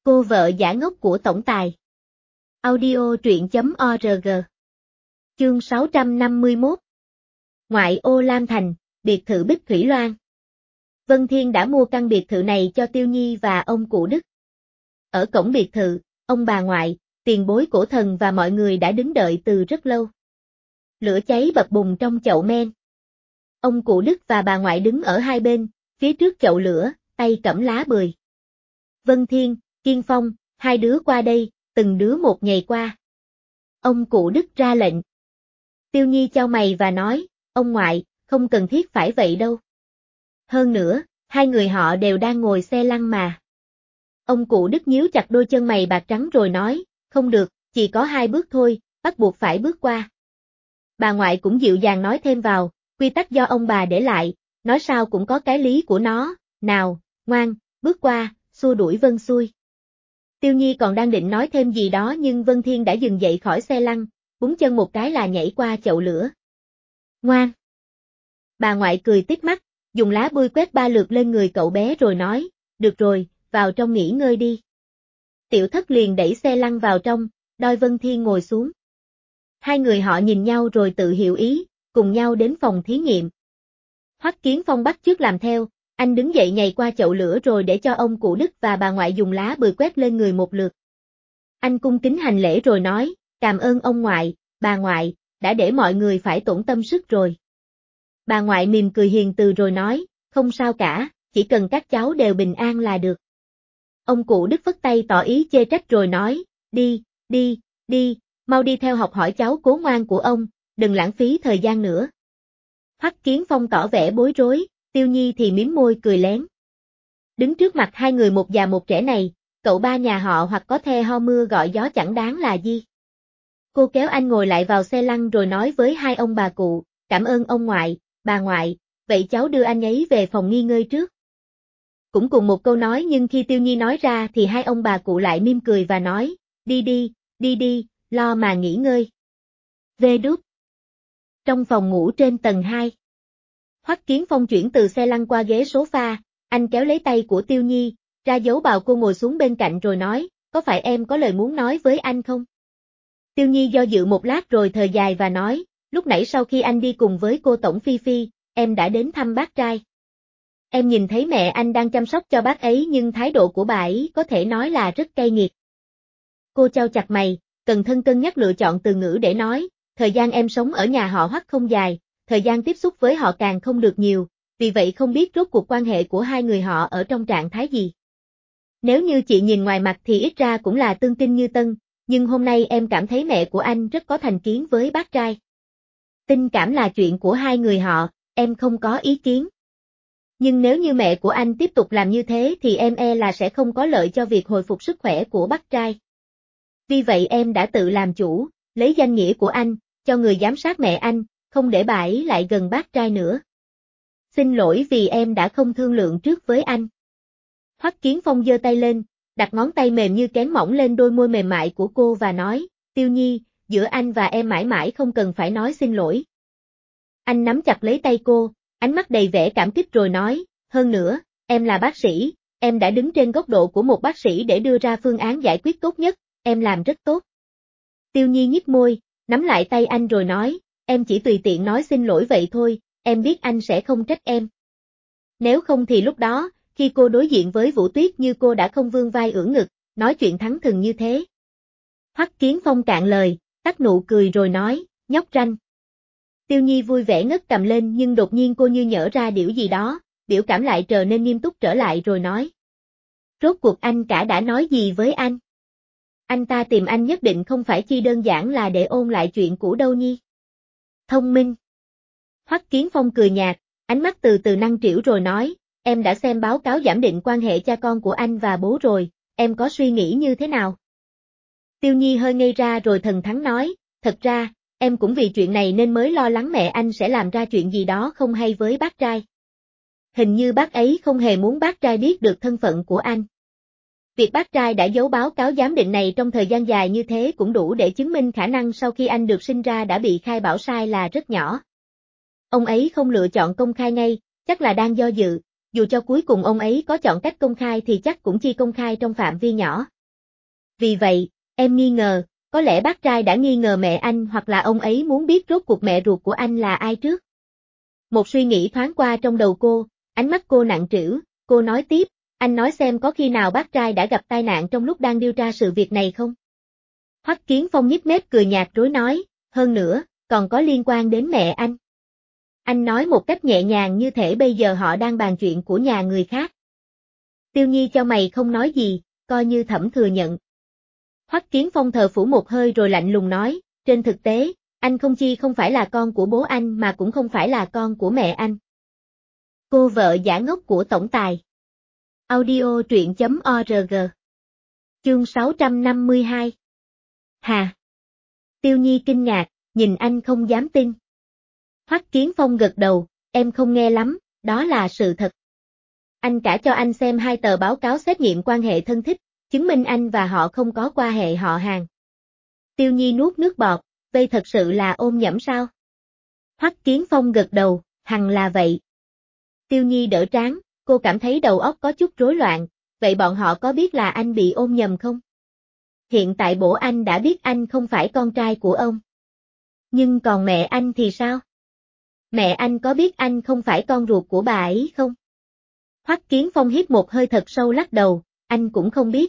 Cô vợ giả ngốc của tổng tài. Audio truyện.org. Chương 651. Ngoại ô Lam Thành, biệt thự Bích Thủy Loan. Vân Thiên đã mua căn biệt thự này cho Tiêu Nhi và ông cụ Đức. Ở cổng biệt thự, ông bà ngoại, tiền bối cổ thần và mọi người đã đứng đợi từ rất lâu. Lửa cháy bập bùng trong chậu men. Ông cụ Đức và bà ngoại đứng ở hai bên, phía trước chậu lửa, tay cẩm lá bười. Vân Thiên, Kiên Phong, hai đứa qua đây, từng đứa một nhảy qua. Ông cụ Đức ra lệnh. Tiêu Nhi chau mày và nói, ông ngoại, không cần thiết phải vậy đâu. Hơn nữa, hai người họ đều đang ngồi xe lăn mà. Ông cụ Đức nhíu chặt đôi chân mày bạc trắng rồi nói, không được, chỉ có 2 bước thôi, bắt buộc phải bước qua. Bà ngoại cũng dịu dàng nói thêm vào, quy tắc do ông bà để lại, nói sao cũng có cái lý của nó, nào, ngoan, bước qua, xua đuổi Vân xuôi. Tiêu Nhi còn đang định nói thêm gì đó nhưng Vân Thiên đã dừng dậy khỏi xe lăn, búng chân một cái là nhảy qua chậu lửa. Ngoan. Bà ngoại cười tít mắt, dùng lá bươi quét 3 lượt lên người cậu bé rồi nói, được rồi, vào trong nghỉ ngơi đi. Tiểu Thất liền đẩy xe lăn vào trong, đòi Vân Thiên ngồi xuống. Hai người họ nhìn nhau rồi tự hiểu ý, cùng nhau đến phòng thí nghiệm. Hoắc Kiến Phong bắt chước làm theo, anh đứng dậy nhảy qua chậu lửa rồi để cho ông cụ Đức và bà ngoại dùng lá bười quét lên người một lượt. Anh cung kính hành lễ rồi nói, cảm ơn ông ngoại, bà ngoại, đã để mọi người phải tổn tâm sức rồi. Bà ngoại mỉm cười hiền từ rồi nói, không sao cả, chỉ cần các cháu đều bình an là được. Ông cụ Đức phất tay tỏ ý chê trách rồi nói, đi, mau đi theo học hỏi cháu cố ngoan của ông, đừng lãng phí thời gian nữa. Hoắc Kiến Phong tỏ vẻ bối rối, Tiêu Nhi thì mím môi cười lén. Đứng trước mặt hai người một già một trẻ này, cậu ba nhà họ hoặc có the ho mưa gọi gió chẳng đáng là gì. Cô kéo anh ngồi lại vào xe lăn rồi nói với hai ông bà cụ, cảm ơn ông ngoại, bà ngoại, vậy cháu đưa anh ấy về phòng nghỉ ngơi trước. Cũng cùng một câu nói nhưng khi Tiêu Nhi nói ra thì hai ông bà cụ lại mỉm cười và nói, đi, lo mà nghỉ ngơi. Về đút. Trong phòng ngủ trên tầng 2. Hoắc Kiến Phong chuyển từ xe lăn qua ghế sofa, anh kéo lấy tay của Tiêu Nhi, ra dấu bảo cô ngồi xuống bên cạnh rồi nói, có phải em có lời muốn nói với anh không? Tiêu Nhi do dự một lát rồi thở dài và nói, lúc nãy sau khi anh đi cùng với cô Tổng Phi Phi, em đã đến thăm bác trai. Em nhìn thấy mẹ anh đang chăm sóc cho bác ấy nhưng thái độ của bà ấy có thể nói là rất cay nghiệt. Cô chau chặt mày, cân nhắc lựa chọn từ ngữ để nói, thời gian em sống ở nhà họ Hoắc không dài, thời gian tiếp xúc với họ càng không được nhiều, vì vậy không biết rốt cuộc quan hệ của hai người họ ở trong trạng thái gì. Nếu như chị nhìn ngoài mặt thì ít ra cũng là tương kinh như tân, nhưng hôm nay em cảm thấy mẹ của anh rất có thành kiến với bác trai. Tình cảm là chuyện của hai người họ, em không có ý kiến. Nhưng nếu như mẹ của anh tiếp tục làm như thế thì em e là sẽ không có lợi cho việc hồi phục sức khỏe của bác trai. Vì vậy em đã tự làm chủ, lấy danh nghĩa của anh, cho người giám sát mẹ anh, không để bà ấy lại gần bác trai nữa. Xin lỗi vì em đã không thương lượng trước với anh. Hoắc Kiến Phong giơ tay lên, đặt ngón tay mềm như kén mỏng lên đôi môi mềm mại của cô và nói, Tiêu Nhi, giữa anh và em mãi mãi không cần phải nói xin lỗi. Anh nắm chặt lấy tay cô, ánh mắt đầy vẻ cảm kích rồi nói, hơn nữa, em là bác sĩ, em đã đứng trên góc độ của một bác sĩ để đưa ra phương án giải quyết tốt nhất, em làm rất tốt. Tiêu Nhi nhếch môi, nắm lại tay anh rồi nói, em chỉ tùy tiện nói xin lỗi vậy thôi, em biết anh sẽ không trách em. Nếu không thì lúc đó, khi cô đối diện với Vũ Tuyết như cô đã không vươn vai ưỡn ngực, nói chuyện thẳng thừng như thế. Hoắc Kiến Phong cạn lời, tắt nụ cười rồi nói, nhóc ranh. Tiêu Nhi vui vẻ ngất cầm lên nhưng đột nhiên cô như nhỡ ra điều gì đó, biểu cảm lại trở nên nghiêm túc trở lại rồi nói. Rốt cuộc anh cả đã nói gì với anh? Anh ta tìm anh nhất định không phải chi đơn giản là để ôn lại chuyện cũ đâu Nhi. Thông minh. Hoắc Kiến Phong cười nhạt, ánh mắt từ từ năng trĩu rồi nói, em đã xem báo cáo giảm định quan hệ cha con của anh và bố rồi, em có suy nghĩ như thế nào? Tiêu Nhi hơi ngây ra rồi thần thắn nói, thật ra, em cũng vì chuyện này nên mới lo lắng mẹ anh sẽ làm ra chuyện gì đó không hay với bác trai. Hình như bác ấy không hề muốn bác trai biết được thân phận của anh. Việc bác trai đã giấu báo cáo giám định này trong thời gian dài như thế cũng đủ để chứng minh khả năng sau khi anh được sinh ra đã bị khai bảo sai là rất nhỏ. Ông ấy không lựa chọn công khai ngay, chắc là đang do dự, dù cho cuối cùng ông ấy có chọn cách công khai thì chắc cũng chỉ công khai trong phạm vi nhỏ. Vì vậy, em nghi ngờ, có lẽ bác trai đã nghi ngờ mẹ anh hoặc là ông ấy muốn biết rốt cuộc mẹ ruột của anh là ai trước. Một suy nghĩ thoáng qua trong đầu cô, ánh mắt cô nặng trĩu, cô nói tiếp, anh nói xem có khi nào bác trai đã gặp tai nạn trong lúc đang điều tra sự việc này không? Hoắc Kiến Phong nhếch mép cười nhạt rối nói, hơn nữa, còn có liên quan đến mẹ anh. Anh nói một cách nhẹ nhàng như thể bây giờ họ đang bàn chuyện của nhà người khác. Tiêu Nhi cho mày không nói gì, coi như Thẩm thừa nhận. Hoắc Kiến Phong thở phủ một hơi rồi lạnh lùng nói, trên thực tế, anh không phải là con của bố anh mà cũng không phải là con của mẹ anh. Cô vợ giả ngốc của tổng tài. Audio truyện.org. Chương 652. Hà. Tiêu Nhi kinh ngạc, nhìn anh không dám tin. Hoắc Kiến Phong gật đầu, em không nghe lắm, đó là sự thật. Anh cả cho anh xem 2 tờ báo cáo xét nghiệm quan hệ thân thích, chứng minh anh và họ không có quan hệ họ hàng. Tiêu Nhi nuốt nước bọt, vậy thật sự là ôm nhẫm sao? Hoắc Kiến Phong gật đầu, hẳn là vậy. Tiêu Nhi đỡ trán, cô cảm thấy đầu óc có chút rối loạn, vậy bọn họ có biết là anh bị ôm nhầm không? Hiện tại bố anh đã biết anh không phải con trai của ông. Nhưng còn mẹ anh thì sao? Mẹ anh có biết anh không phải con ruột của bà ấy không? Hoắc Kiến Phong hít một hơi thật sâu lắc đầu, anh cũng không biết.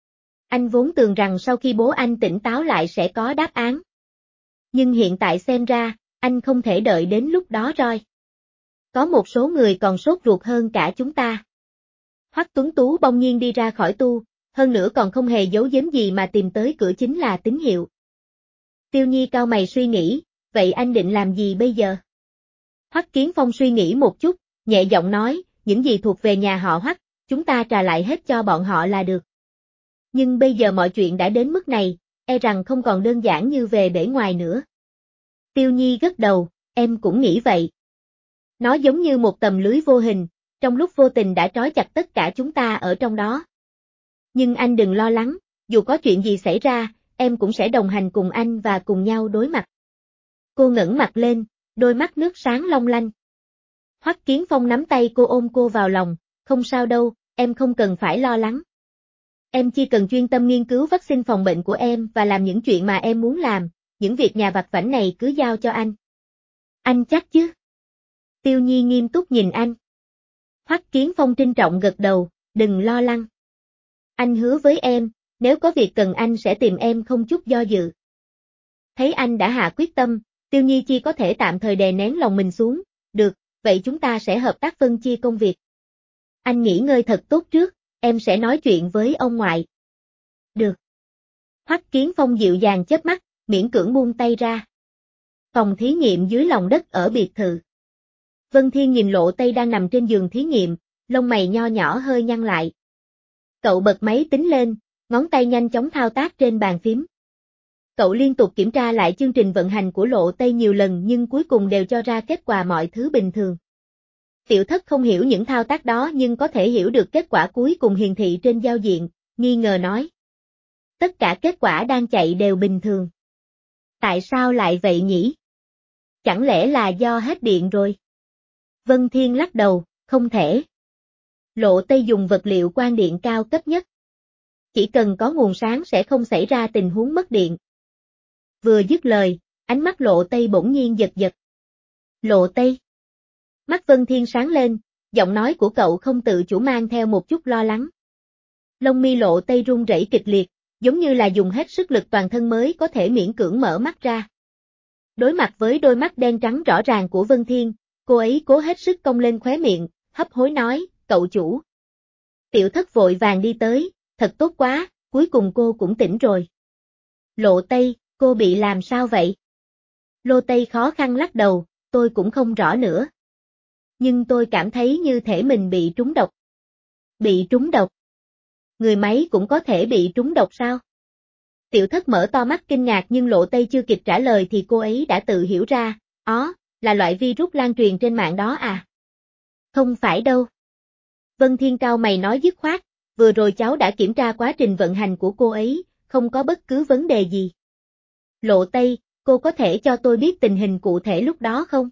Anh vốn tưởng rằng sau khi bố anh tỉnh táo lại sẽ có đáp án. Nhưng hiện tại xem ra, anh không thể đợi đến lúc đó rồi. Có một số người còn sốt ruột hơn cả chúng ta. Hoắc Tuấn Tú bỗng nhiên đi ra khỏi tu, hơn nữa còn không hề giấu giếm gì mà tìm tới cửa chính là tín hiệu. Tiêu Nhi cau mày suy nghĩ, vậy anh định làm gì bây giờ? Hoắc Kiến Phong suy nghĩ một chút, nhẹ giọng nói, những gì thuộc về nhà họ Hoắc, chúng ta trả lại hết cho bọn họ là được. Nhưng bây giờ mọi chuyện đã đến mức này, e rằng không còn đơn giản như về bề ngoài nữa. Tiêu Nhi gật đầu, em cũng nghĩ vậy. Nó giống như một tấm lưới vô hình, trong lúc vô tình đã trói chặt tất cả chúng ta ở trong đó. Nhưng anh đừng lo lắng, dù có chuyện gì xảy ra, em cũng sẽ đồng hành cùng anh và cùng nhau đối mặt. Cô ngẩng mặt lên, đôi mắt nước sáng long lanh. Hoắc Kiến Phong nắm tay cô ôm cô vào lòng, không sao đâu, em không cần phải lo lắng. Em chỉ cần chuyên tâm nghiên cứu vaccine phòng bệnh của em và làm những chuyện mà em muốn làm, những việc nhà vặt vãnh này cứ giao cho anh. Anh chắc chứ? Tiêu Nhi nghiêm túc nhìn anh. Hoắc Kiến Phong trinh trọng gật đầu, đừng lo lắng. Anh hứa với em, nếu có việc cần anh sẽ tìm em không chút do dự. Thấy anh đã hạ quyết tâm, Tiêu Nhi chỉ có thể tạm thời đè nén lòng mình xuống, được, vậy chúng ta sẽ hợp tác phân chia công việc. Anh nghỉ ngơi thật tốt trước, em sẽ nói chuyện với ông ngoại. Được. Hoắc Kiến Phong dịu dàng chớp mắt, miễn cưỡng buông tay ra. Phòng thí nghiệm dưới lòng đất ở biệt thự. Vân Thiên nhìn Lộ Tây đang nằm trên giường thí nghiệm, lông mày nho nhỏ hơi nhăn lại. Cậu bật máy tính lên, ngón tay nhanh chóng thao tác trên bàn phím. Cậu liên tục kiểm tra lại chương trình vận hành của Lộ Tây nhiều lần nhưng cuối cùng đều cho ra kết quả mọi thứ bình thường. Tiểu Thất không hiểu những thao tác đó nhưng có thể hiểu được kết quả cuối cùng hiển thị trên giao diện, nghi ngờ nói. Tất cả kết quả đang chạy đều bình thường. Tại sao lại vậy nhỉ? Chẳng lẽ là do hết điện rồi? Vân Thiên lắc đầu, không thể. Lộ Tây dùng vật liệu quang điện cao cấp nhất. Chỉ cần có nguồn sáng sẽ không xảy ra tình huống mất điện. Vừa dứt lời, ánh mắt Lộ Tây bỗng nhiên giật giật. Lộ Tây. Mắt Vân Thiên sáng lên, giọng nói của cậu không tự chủ mang theo một chút lo lắng. Lông mi Lộ Tây run rẩy kịch liệt, giống như là dùng hết sức lực toàn thân mới có thể miễn cưỡng mở mắt ra. Đối mặt với đôi mắt đen trắng rõ ràng của Vân Thiên, cô ấy cố hết sức cong lên khóe miệng, hấp hối nói, cậu chủ. Tiểu Thất vội vàng đi tới, thật tốt quá, cuối cùng cô cũng tỉnh rồi. Lộ Tây, cô bị làm sao vậy? Lộ Tây khó khăn lắc đầu, tôi cũng không rõ nữa. Nhưng tôi cảm thấy như thể mình bị trúng độc. Bị trúng độc? Người máy cũng có thể bị trúng độc sao? Tiểu Thất mở to mắt kinh ngạc nhưng Lộ Tây chưa kịp trả lời thì cô ấy đã tự hiểu ra, là loại virus lan truyền trên mạng đó à? Không phải đâu. Vân Thiên cau mày nói dứt khoát, vừa rồi cháu đã kiểm tra quá trình vận hành của cô ấy, không có bất cứ vấn đề gì. Lộ Tây, cô có thể cho tôi biết tình hình cụ thể lúc đó không?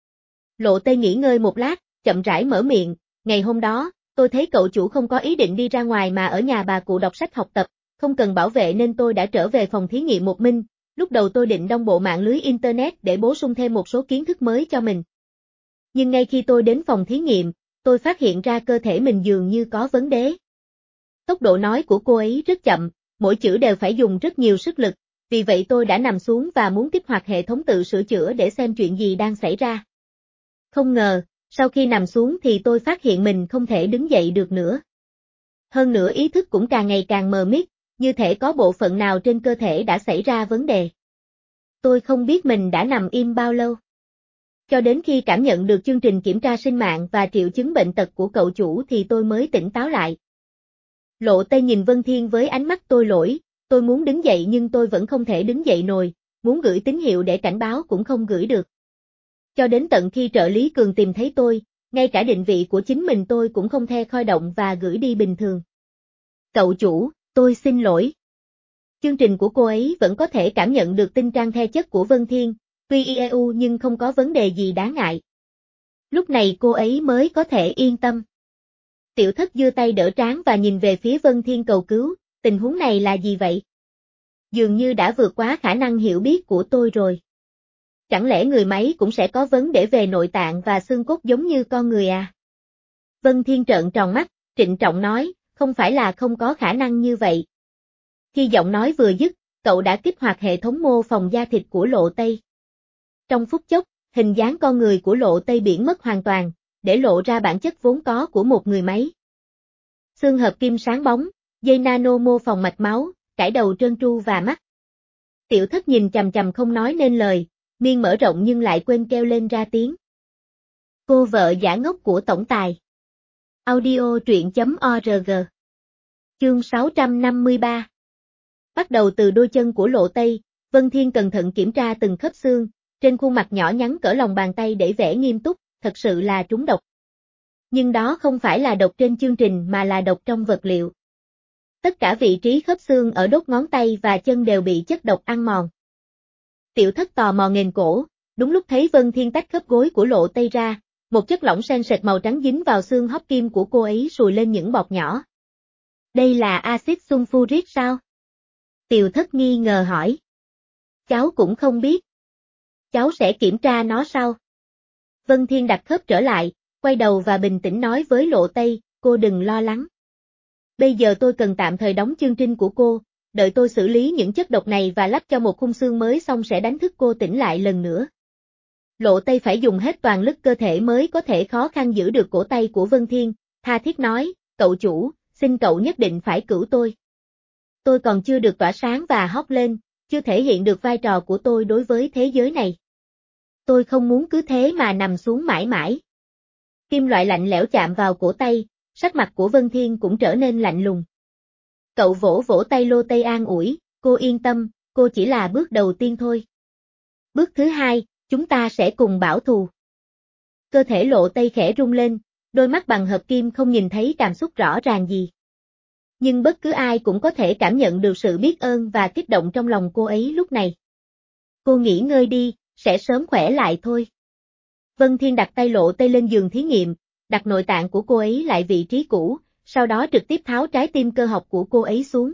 Lộ Tây nghỉ ngơi một lát, chậm rãi mở miệng, ngày hôm đó, tôi thấy cậu chủ không có ý định đi ra ngoài mà ở nhà bà cụ đọc sách học tập, không cần bảo vệ nên tôi đã trở về phòng thí nghiệm một mình. Lúc đầu tôi định đong bộ mạng lưới Internet để bổ sung thêm một số kiến thức mới cho mình. Nhưng ngay khi tôi đến phòng thí nghiệm, tôi phát hiện ra cơ thể mình dường như có vấn đề. Tốc độ nói của cô ấy rất chậm, mỗi chữ đều phải dùng rất nhiều sức lực, vì vậy tôi đã nằm xuống và muốn kích hoạt hệ thống tự sửa chữa để xem chuyện gì đang xảy ra. Không ngờ, sau khi nằm xuống thì tôi phát hiện mình không thể đứng dậy được nữa. Hơn nữa ý thức cũng càng ngày càng mờ mịt, như thể có bộ phận nào trên cơ thể đã xảy ra vấn đề. Tôi không biết mình đã nằm im bao lâu. Cho đến khi cảm nhận được chương trình kiểm tra sinh mạng và triệu chứng bệnh tật của cậu chủ thì tôi mới tỉnh táo lại. Lộ Tây nhìn Vân Thiên với ánh mắt tôi lỗi, tôi muốn đứng dậy nhưng tôi vẫn không thể đứng dậy nổi, muốn gửi tín hiệu để cảnh báo cũng không gửi được. Cho đến tận khi trợ lý Cường tìm thấy tôi, ngay cả định vị của chính mình tôi cũng không thể khởi động và gửi đi bình thường. Cậu chủ, tôi xin lỗi. Chương trình của cô ấy vẫn có thể cảm nhận được tinh trang the chất của Vân Thiên, tuy IEU nhưng không có vấn đề gì đáng ngại. Lúc này cô ấy mới có thể yên tâm. Tiểu Thất giơ tay đỡ trán và nhìn về phía Vân Thiên cầu cứu, tình huống này là gì vậy? Dường như đã vượt quá khả năng hiểu biết của tôi rồi. Chẳng lẽ người máy cũng sẽ có vấn đề về nội tạng và xương cốt giống như con người à? Vân Thiên trợn tròn mắt, trịnh trọng nói, không phải là không có khả năng như vậy. Khi giọng nói vừa dứt, cậu đã kích hoạt hệ thống mô phỏng da thịt của Lộ Tây. Trong phút chốc, hình dáng con người của Lộ Tây biến mất hoàn toàn, để lộ ra bản chất vốn có của một người máy. Xương hợp kim sáng bóng, dây nano mô phỏng mạch máu, cải đầu trơn tru và mắt. Tiểu Thất nhìn chằm chằm không nói nên lời, miệng mở rộng nhưng lại quên kêu lên ra tiếng. Cô vợ giả ngốc của tổng tài. Audio truyện.org. Chương 653. Bắt đầu từ đôi chân của Lộ Tây, Vân Thiên cẩn thận kiểm tra từng khớp xương, trên khuôn mặt nhỏ nhắn cỡ lòng bàn tay để vẻ nghiêm túc, thật sự là trúng độc. Nhưng đó không phải là độc trên chương trình mà là độc trong vật liệu. Tất cả vị trí khớp xương ở đốt ngón tay và chân đều bị chất độc ăn mòn. Tiểu Thất tò mò nghền cổ, đúng lúc thấy Vân Thiên tách khớp gối của Lộ Tây ra, một chất lỏng sền sệt màu trắng dính vào xương hóc kim của cô ấy sùi lên những bọt nhỏ. Đây là axit sulfuric sao? Tiểu Thất nghi ngờ hỏi. Cháu cũng không biết. Cháu sẽ kiểm tra nó sau. Vân Thiên đặt khớp trở lại, quay đầu và bình tĩnh nói với Lộ Tây, cô đừng lo lắng. Bây giờ tôi cần tạm thời đóng chương trình của cô, đợi tôi xử lý những chất độc này và lắp cho một khung xương mới xong sẽ đánh thức cô tỉnh lại lần nữa. Lộ Tây phải dùng hết toàn lực cơ thể mới có thể khó khăn giữ được cổ tay của Vân Thiên, tha thiết nói, cậu chủ, xin cậu nhất định phải cứu tôi. Tôi còn chưa được tỏa sáng và hót lên, chưa thể hiện được vai trò của tôi đối với thế giới này. Tôi không muốn cứ thế mà nằm xuống mãi mãi. Kim loại lạnh lẽo chạm vào cổ tay, sắc mặt của Vân Thiên cũng trở nên lạnh lùng. Cậu vỗ vỗ tay Lộ Tây an ủi, cô yên tâm, cô chỉ là bước đầu tiên thôi. Bước thứ hai, chúng ta sẽ cùng bảo thù. Cơ thể Lộ Tây khẽ rung lên, đôi mắt bằng hợp kim không nhìn thấy cảm xúc rõ ràng gì. Nhưng bất cứ ai cũng có thể cảm nhận được sự biết ơn và kích động trong lòng cô ấy lúc này. Cô nghỉ ngơi đi, sẽ sớm khỏe lại thôi. Vân Thiên đặt tay Lộ Tây lên giường thí nghiệm, đặt nội tạng của cô ấy lại vị trí cũ, sau đó trực tiếp tháo trái tim cơ học của cô ấy xuống.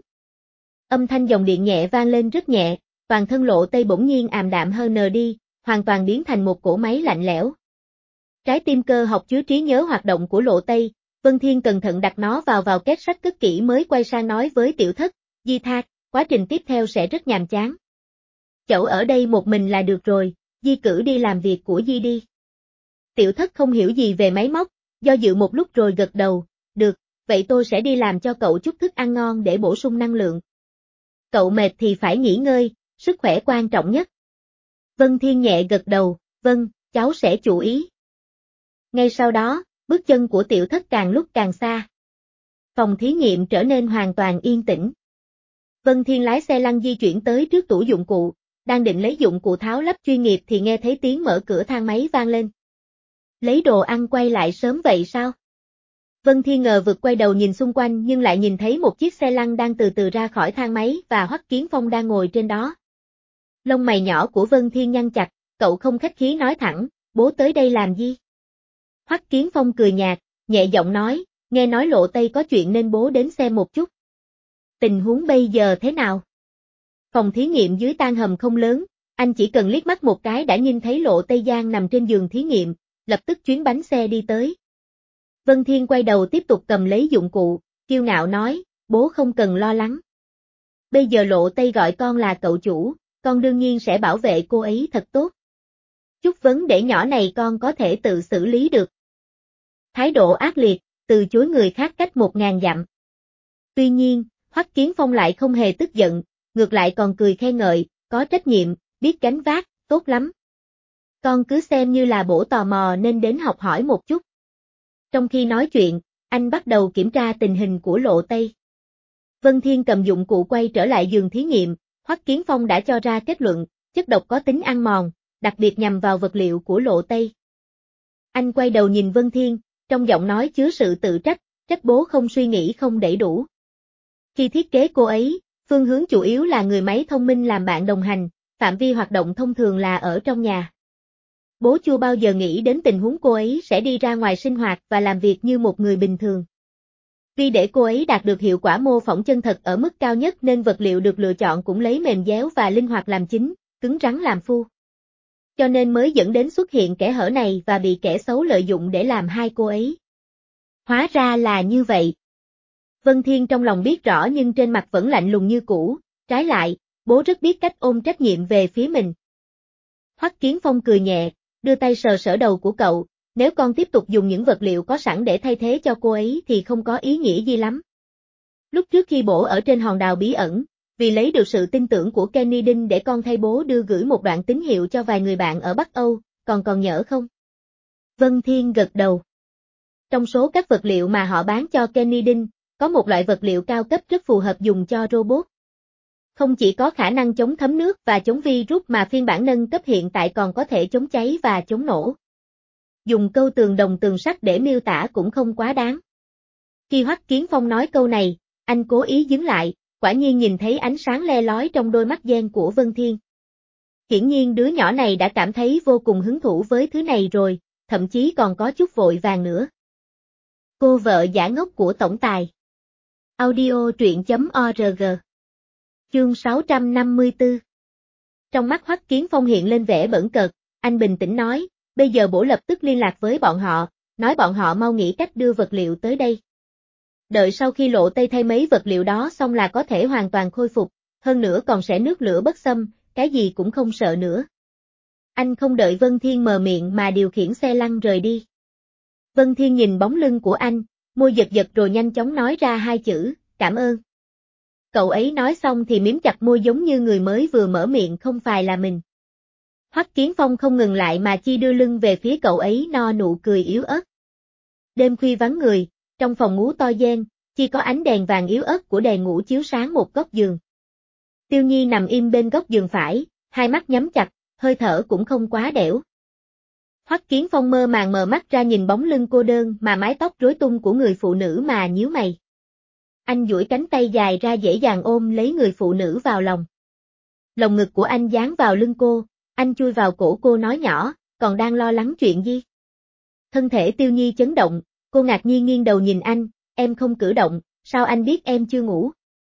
Âm thanh dòng điện nhẹ vang lên rất nhẹ, toàn thân Lộ Tây bỗng nhiên ảm đạm hơn nờ đi, hoàn toàn biến thành một cỗ máy lạnh lẽo. Trái tim cơ học chứa trí nhớ hoạt động của Lộ Tây, Vân Thiên cẩn thận đặt nó vào két sắt cất kỹ mới quay sang nói với Tiểu Thất, Di Thác, quá trình tiếp theo sẽ rất nhàm chán. Chậu ở đây một mình là được rồi, Di cử đi làm việc của Di đi. Tiểu Thất không hiểu gì về máy móc, do dự một lúc rồi gật đầu, được, vậy tôi sẽ đi làm cho cậu chút thức ăn ngon để bổ sung năng lượng. Cậu mệt thì phải nghỉ ngơi, sức khỏe quan trọng nhất. Vân Thiên nhẹ gật đầu, vâng, cháu sẽ chú ý. Ngay sau đó, bước chân của Tiểu Thất càng lúc càng xa. Phòng thí nghiệm trở nên hoàn toàn yên tĩnh. Vân Thiên lái xe lăn di chuyển tới trước tủ dụng cụ, đang định lấy dụng cụ tháo lắp chuyên nghiệp thì nghe thấy tiếng mở cửa thang máy vang lên. Lấy đồ ăn quay lại sớm vậy sao? Vân Thiên ngờ vực quay đầu nhìn xung quanh nhưng lại nhìn thấy một chiếc xe lăn đang từ từ ra khỏi thang máy và Hoắc Kiến Phong đang ngồi trên đó. Lông mày nhỏ của Vân Thiên nhăn chặt, cậu không khách khí nói thẳng, bố tới đây làm gì? Hoắc Kiến Phong cười nhạt, nhẹ giọng nói, nghe nói Lộ Tây có chuyện nên bố đến xem một chút. Tình huống bây giờ thế nào? Phòng thí nghiệm dưới tang hầm không lớn, anh chỉ cần liếc mắt một cái đã nhìn thấy Lộ Tây Giang nằm trên giường thí nghiệm, lập tức chuyến bánh xe đi tới. Vân Thiên quay đầu tiếp tục cầm lấy dụng cụ, kiêu ngạo nói, bố không cần lo lắng. Bây giờ Lộ Tây gọi con là cậu chủ, con đương nhiên sẽ bảo vệ cô ấy thật tốt. Chút vấn đề nhỏ này con có thể tự xử lý được. Thái độ ác liệt, từ chối người khác cách 1000 dặm. Tuy nhiên, Hoắc Kiến Phong lại không hề tức giận, ngược lại còn cười khen ngợi, có trách nhiệm, biết gánh vác, tốt lắm. Con cứ xem như là bổ tò mò nên đến học hỏi một chút. Trong khi nói chuyện, anh bắt đầu kiểm tra tình hình của Lộ Tây. Vân Thiên cầm dụng cụ quay trở lại giường thí nghiệm, Hoắc Kiến Phong đã cho ra kết luận, chất độc có tính ăn mòn, đặc biệt nhằm vào vật liệu của Lộ Tây. Anh quay đầu nhìn Vân Thiên, trong giọng nói chứa sự tự trách, trách bố không suy nghĩ không đầy đủ. Khi thiết kế cô ấy, phương hướng chủ yếu là người máy thông minh làm bạn đồng hành, phạm vi hoạt động thông thường là ở trong nhà. Bố chưa bao giờ nghĩ đến tình huống cô ấy sẽ đi ra ngoài sinh hoạt và làm việc như một người bình thường. Vì để cô ấy đạt được hiệu quả mô phỏng chân thật ở mức cao nhất nên vật liệu được lựa chọn cũng lấy mềm déo và linh hoạt làm chính, cứng rắn làm phu. Cho nên mới dẫn đến xuất hiện kẽ hở này và bị kẻ xấu lợi dụng để làm hai cô ấy. Hóa ra là như vậy. Vân Thiên trong lòng biết rõ nhưng trên mặt vẫn lạnh lùng như cũ, trái lại, bố rất biết cách ôm trách nhiệm về phía mình. Hoắc Kiến Phong cười nhẹ, đưa tay sờ sờ đầu của cậu, nếu con tiếp tục dùng những vật liệu có sẵn để thay thế cho cô ấy thì không có ý nghĩa gì lắm. Lúc trước khi bố ở trên hòn đảo bí ẩn, vì lấy được sự tin tưởng của Kennedy để con thay bố đưa gửi một đoạn tín hiệu cho vài người bạn ở Bắc Âu, còn nhớ không? Vân Thiên gật đầu. Trong số các vật liệu mà họ bán cho Kennedy, có một loại vật liệu cao cấp rất phù hợp dùng cho robot. Không chỉ có khả năng chống thấm nước và chống virus mà phiên bản nâng cấp hiện tại còn có thể chống cháy và chống nổ. Dùng câu tường đồng tường sắt để miêu tả cũng không quá đáng. Khi Hoắc Kiến Phong nói câu này, anh cố ý dừng lại, quả nhiên nhìn thấy ánh sáng le lói trong đôi mắt đen của Vân Thiên. Hiển nhiên đứa nhỏ này đã cảm thấy vô cùng hứng thú với thứ này rồi, thậm chí còn có chút vội vàng nữa. Cô vợ giả ngốc của tổng tài. Audio truyện.org. Chương 654. Trong mắt Hoắc Kiến Phong hiện lên vẻ bỡn cợt, anh bình tĩnh nói, bây giờ bổ lập tức liên lạc với bọn họ, nói bọn họ mau nghĩ cách đưa vật liệu tới đây. Đợi sau khi Lộ Tây thay mấy vật liệu đó xong là có thể hoàn toàn khôi phục, hơn nữa còn sẽ nước lửa bất xâm, cái gì cũng không sợ nữa. Anh không đợi Vân Thiên mở miệng mà điều khiển xe lăn rời đi. Vân Thiên nhìn bóng lưng của anh, môi giật giật rồi nhanh chóng nói ra hai chữ, cảm ơn. Cậu ấy nói xong thì mím chặt môi giống như người mới vừa mở miệng không phải là mình. Hoắc Kiến Phong không ngừng lại mà chi đưa lưng về phía cậu ấy no nụ cười yếu ớt. Đêm khuya vắng người, trong phòng ngủ to gen, chỉ có ánh đèn vàng yếu ớt của đèn ngủ chiếu sáng một góc giường. Tiêu Nhi nằm im bên góc giường phải, hai mắt nhắm chặt, hơi thở cũng không quá đẻo. Hoắc Kiến Phong mơ màng mở mắt ra nhìn bóng lưng cô đơn mà mái tóc rối tung của người phụ nữ mà nhíu mày. Anh duỗi cánh tay dài ra dễ dàng ôm lấy người phụ nữ vào lòng. Lồng ngực của anh dán vào lưng cô, anh chui vào cổ cô nói nhỏ, còn đang lo lắng chuyện gì? Thân thể Tiêu Nhi chấn động, cô ngạc nhiên nghiêng đầu nhìn anh, em không cử động, sao anh biết em chưa ngủ?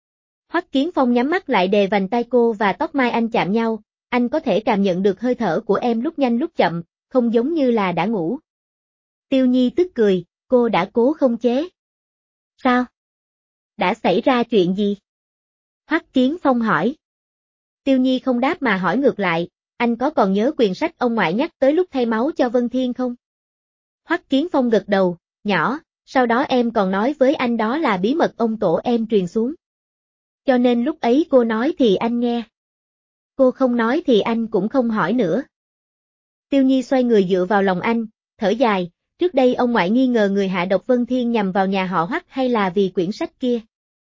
Hoắc Kiến Phong nhắm mắt lại đè vành tai cô và tóc mai anh chạm nhau, anh có thể cảm nhận được hơi thở của em lúc nhanh lúc chậm, không giống như là đã ngủ. Tiêu Nhi tức cười, cô đã cố không chế. Sao? Đã xảy ra chuyện gì? Hoắc Kiến Phong hỏi. Tiêu Nhi không đáp mà hỏi ngược lại, anh có còn nhớ quyển sách ông ngoại nhắc tới lúc thay máu cho Vân Thiên không? Hoắc Kiến Phong gật đầu, nhỏ, sau đó em còn nói với anh đó là bí mật ông tổ em truyền xuống. Cho nên lúc ấy cô nói thì anh nghe. Cô không nói thì anh cũng không hỏi nữa. Tiêu Nhi xoay người dựa vào lòng anh, thở dài, trước đây ông ngoại nghi ngờ người hạ độc Vân Thiên nhằm vào nhà họ Hoắc hay là vì quyển sách kia.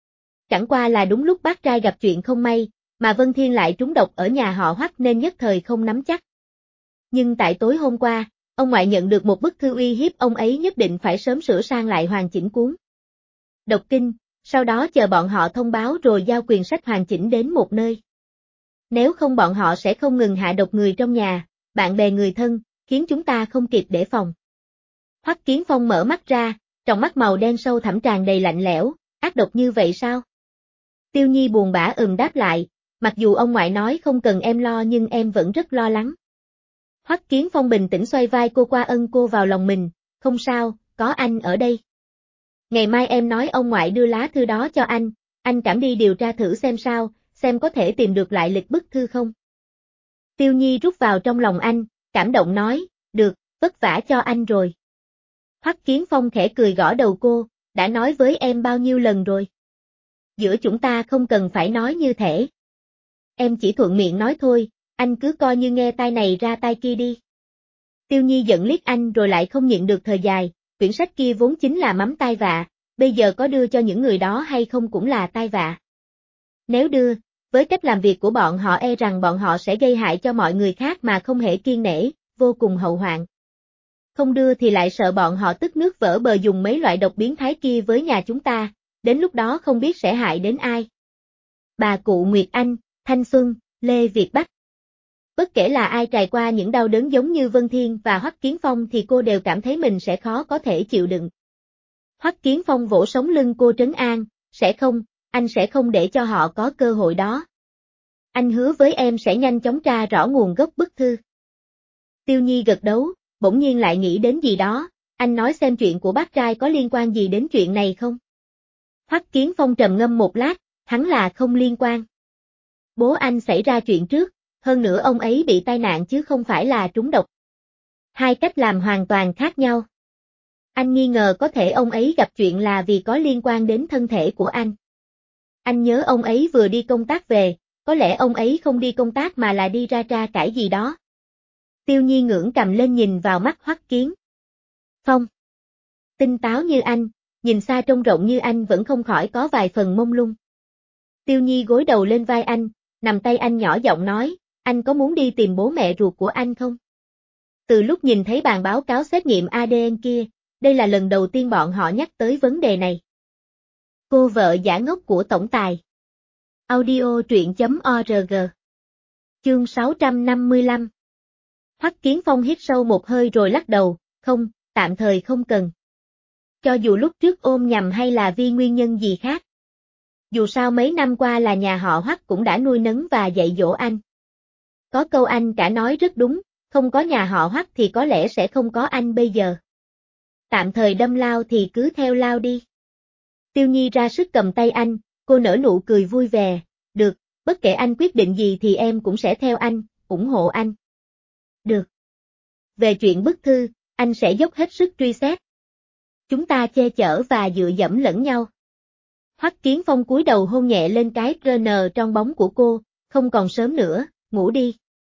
Chẳng qua là đúng lúc bác trai gặp chuyện không may, mà Vân Thiên lại trúng độc ở nhà họ Hoắc nên nhất thời không nắm chắc. Nhưng tại tối hôm qua, ông ngoại nhận được một bức thư uy hiếp ông ấy nhất định phải sớm sửa sang lại hoàn chỉnh cuốn độc kinh, sau đó chờ bọn họ thông báo rồi giao quyển sách hoàn chỉnh đến một nơi. Nếu không bọn họ sẽ không ngừng hạ độc người trong nhà, bạn bè người thân, khiến chúng ta không kịp đề phòng. Hoắc Kiến Phong mở mắt ra, trong mắt màu đen sâu thẳm tràn đầy lạnh lẽo, ác độc như vậy sao? Tiêu Nhi buồn bã đáp lại, mặc dù ông ngoại nói không cần em lo nhưng em vẫn rất lo lắng. Hoắc Kiến Phong bình tĩnh xoay vai cô qua ân cô vào lòng mình, không sao, có anh ở đây. Ngày mai em nói ông ngoại đưa lá thư đó cho anh cảm đi điều tra thử xem sao, xem có thể tìm được lại lịch bức thư không. Tiêu Nhi rút vào trong lòng anh, cảm động nói, được, vất vả cho anh rồi. Hoắc Kiến Phong khẽ cười gõ đầu cô, đã nói với em bao nhiêu lần rồi. Giữa chúng ta không cần phải nói như thể. Em chỉ thuận miệng nói thôi, anh cứ coi như nghe tai này ra tai kia đi. Tiêu Nhi giận liếc anh rồi lại không nhịn được thời dài, quyển sách kia vốn chính là mắm tai vạ, bây giờ có đưa cho những người đó hay không cũng là tai vạ. Nếu đưa, với cách làm việc của bọn họ e rằng bọn họ sẽ gây hại cho mọi người khác mà không hề kiêng nể, vô cùng hậu hoạn. Không đưa thì lại sợ bọn họ tức nước vỡ bờ dùng mấy loại độc biến thái kia với nhà chúng ta, đến lúc đó không biết sẽ hại đến ai. Bà cụ Nguyệt Anh, Thanh Xuân, Lê Việt Bách. Bất kể là ai trải qua những đau đớn giống như Vân Thiên và Hoắc Kiến Phong thì cô đều cảm thấy mình sẽ khó có thể chịu đựng. Hoắc Kiến Phong vỗ sống lưng cô trấn an, anh sẽ không để cho họ có cơ hội đó. Anh hứa với em sẽ nhanh chóng tra rõ nguồn gốc bức thư. Tiêu Nhi gật đầu, bỗng nhiên lại nghĩ đến gì đó, anh nói xem chuyện của bác trai có liên quan gì đến chuyện này không? Hoắc Kiến Phong trầm ngâm một lát, hắn là không liên quan. Bố anh xảy ra chuyện trước, hơn nữa ông ấy bị tai nạn chứ không phải là trúng độc. Hai cách làm hoàn toàn khác nhau. Anh nghi ngờ có thể ông ấy gặp chuyện là vì có liên quan đến thân thể của anh. Anh nhớ ông ấy vừa đi công tác về, có lẽ ông ấy không đi công tác mà là đi ra tra cãi gì đó. Tiêu Nhi ngưỡng cầm lên nhìn vào mắt Hoắc Kiến Phong. Tinh táo như anh, nhìn xa trông rộng như anh vẫn không khỏi có vài phần mông lung. Tiêu Nhi gối đầu lên vai anh, nằm tay anh nhỏ giọng nói, anh có muốn đi tìm bố mẹ ruột của anh không? Từ lúc nhìn thấy bản báo cáo xét nghiệm ADN kia, đây là lần đầu tiên bọn họ nhắc tới vấn đề này. Cô vợ giả ngốc của tổng tài. Audio truyện.org. Chương 655. Hoắc Kiến Phong hít sâu một hơi rồi lắc đầu, không, tạm thời không cần. Cho dù lúc trước ôm nhầm hay là vì nguyên nhân gì khác. Dù sao mấy năm qua là nhà họ Hoắc cũng đã nuôi nấng và dạy dỗ anh. Có câu anh cả nói rất đúng, không có nhà họ Hoắc thì có lẽ sẽ không có anh bây giờ. Tạm thời đâm lao thì cứ theo lao đi. Tiêu Nhi ra sức cầm tay anh, cô nở nụ cười vui vẻ, được, bất kể anh quyết định gì thì em cũng sẽ theo anh, ủng hộ anh. Được. Về chuyện bức thư, anh sẽ dốc hết sức truy xét. Chúng ta che chở và dựa dẫm lẫn nhau. Hoắc Kiến Phong cúi đầu hôn nhẹ lên cái RN trong bóng của cô, không còn sớm nữa, ngủ đi.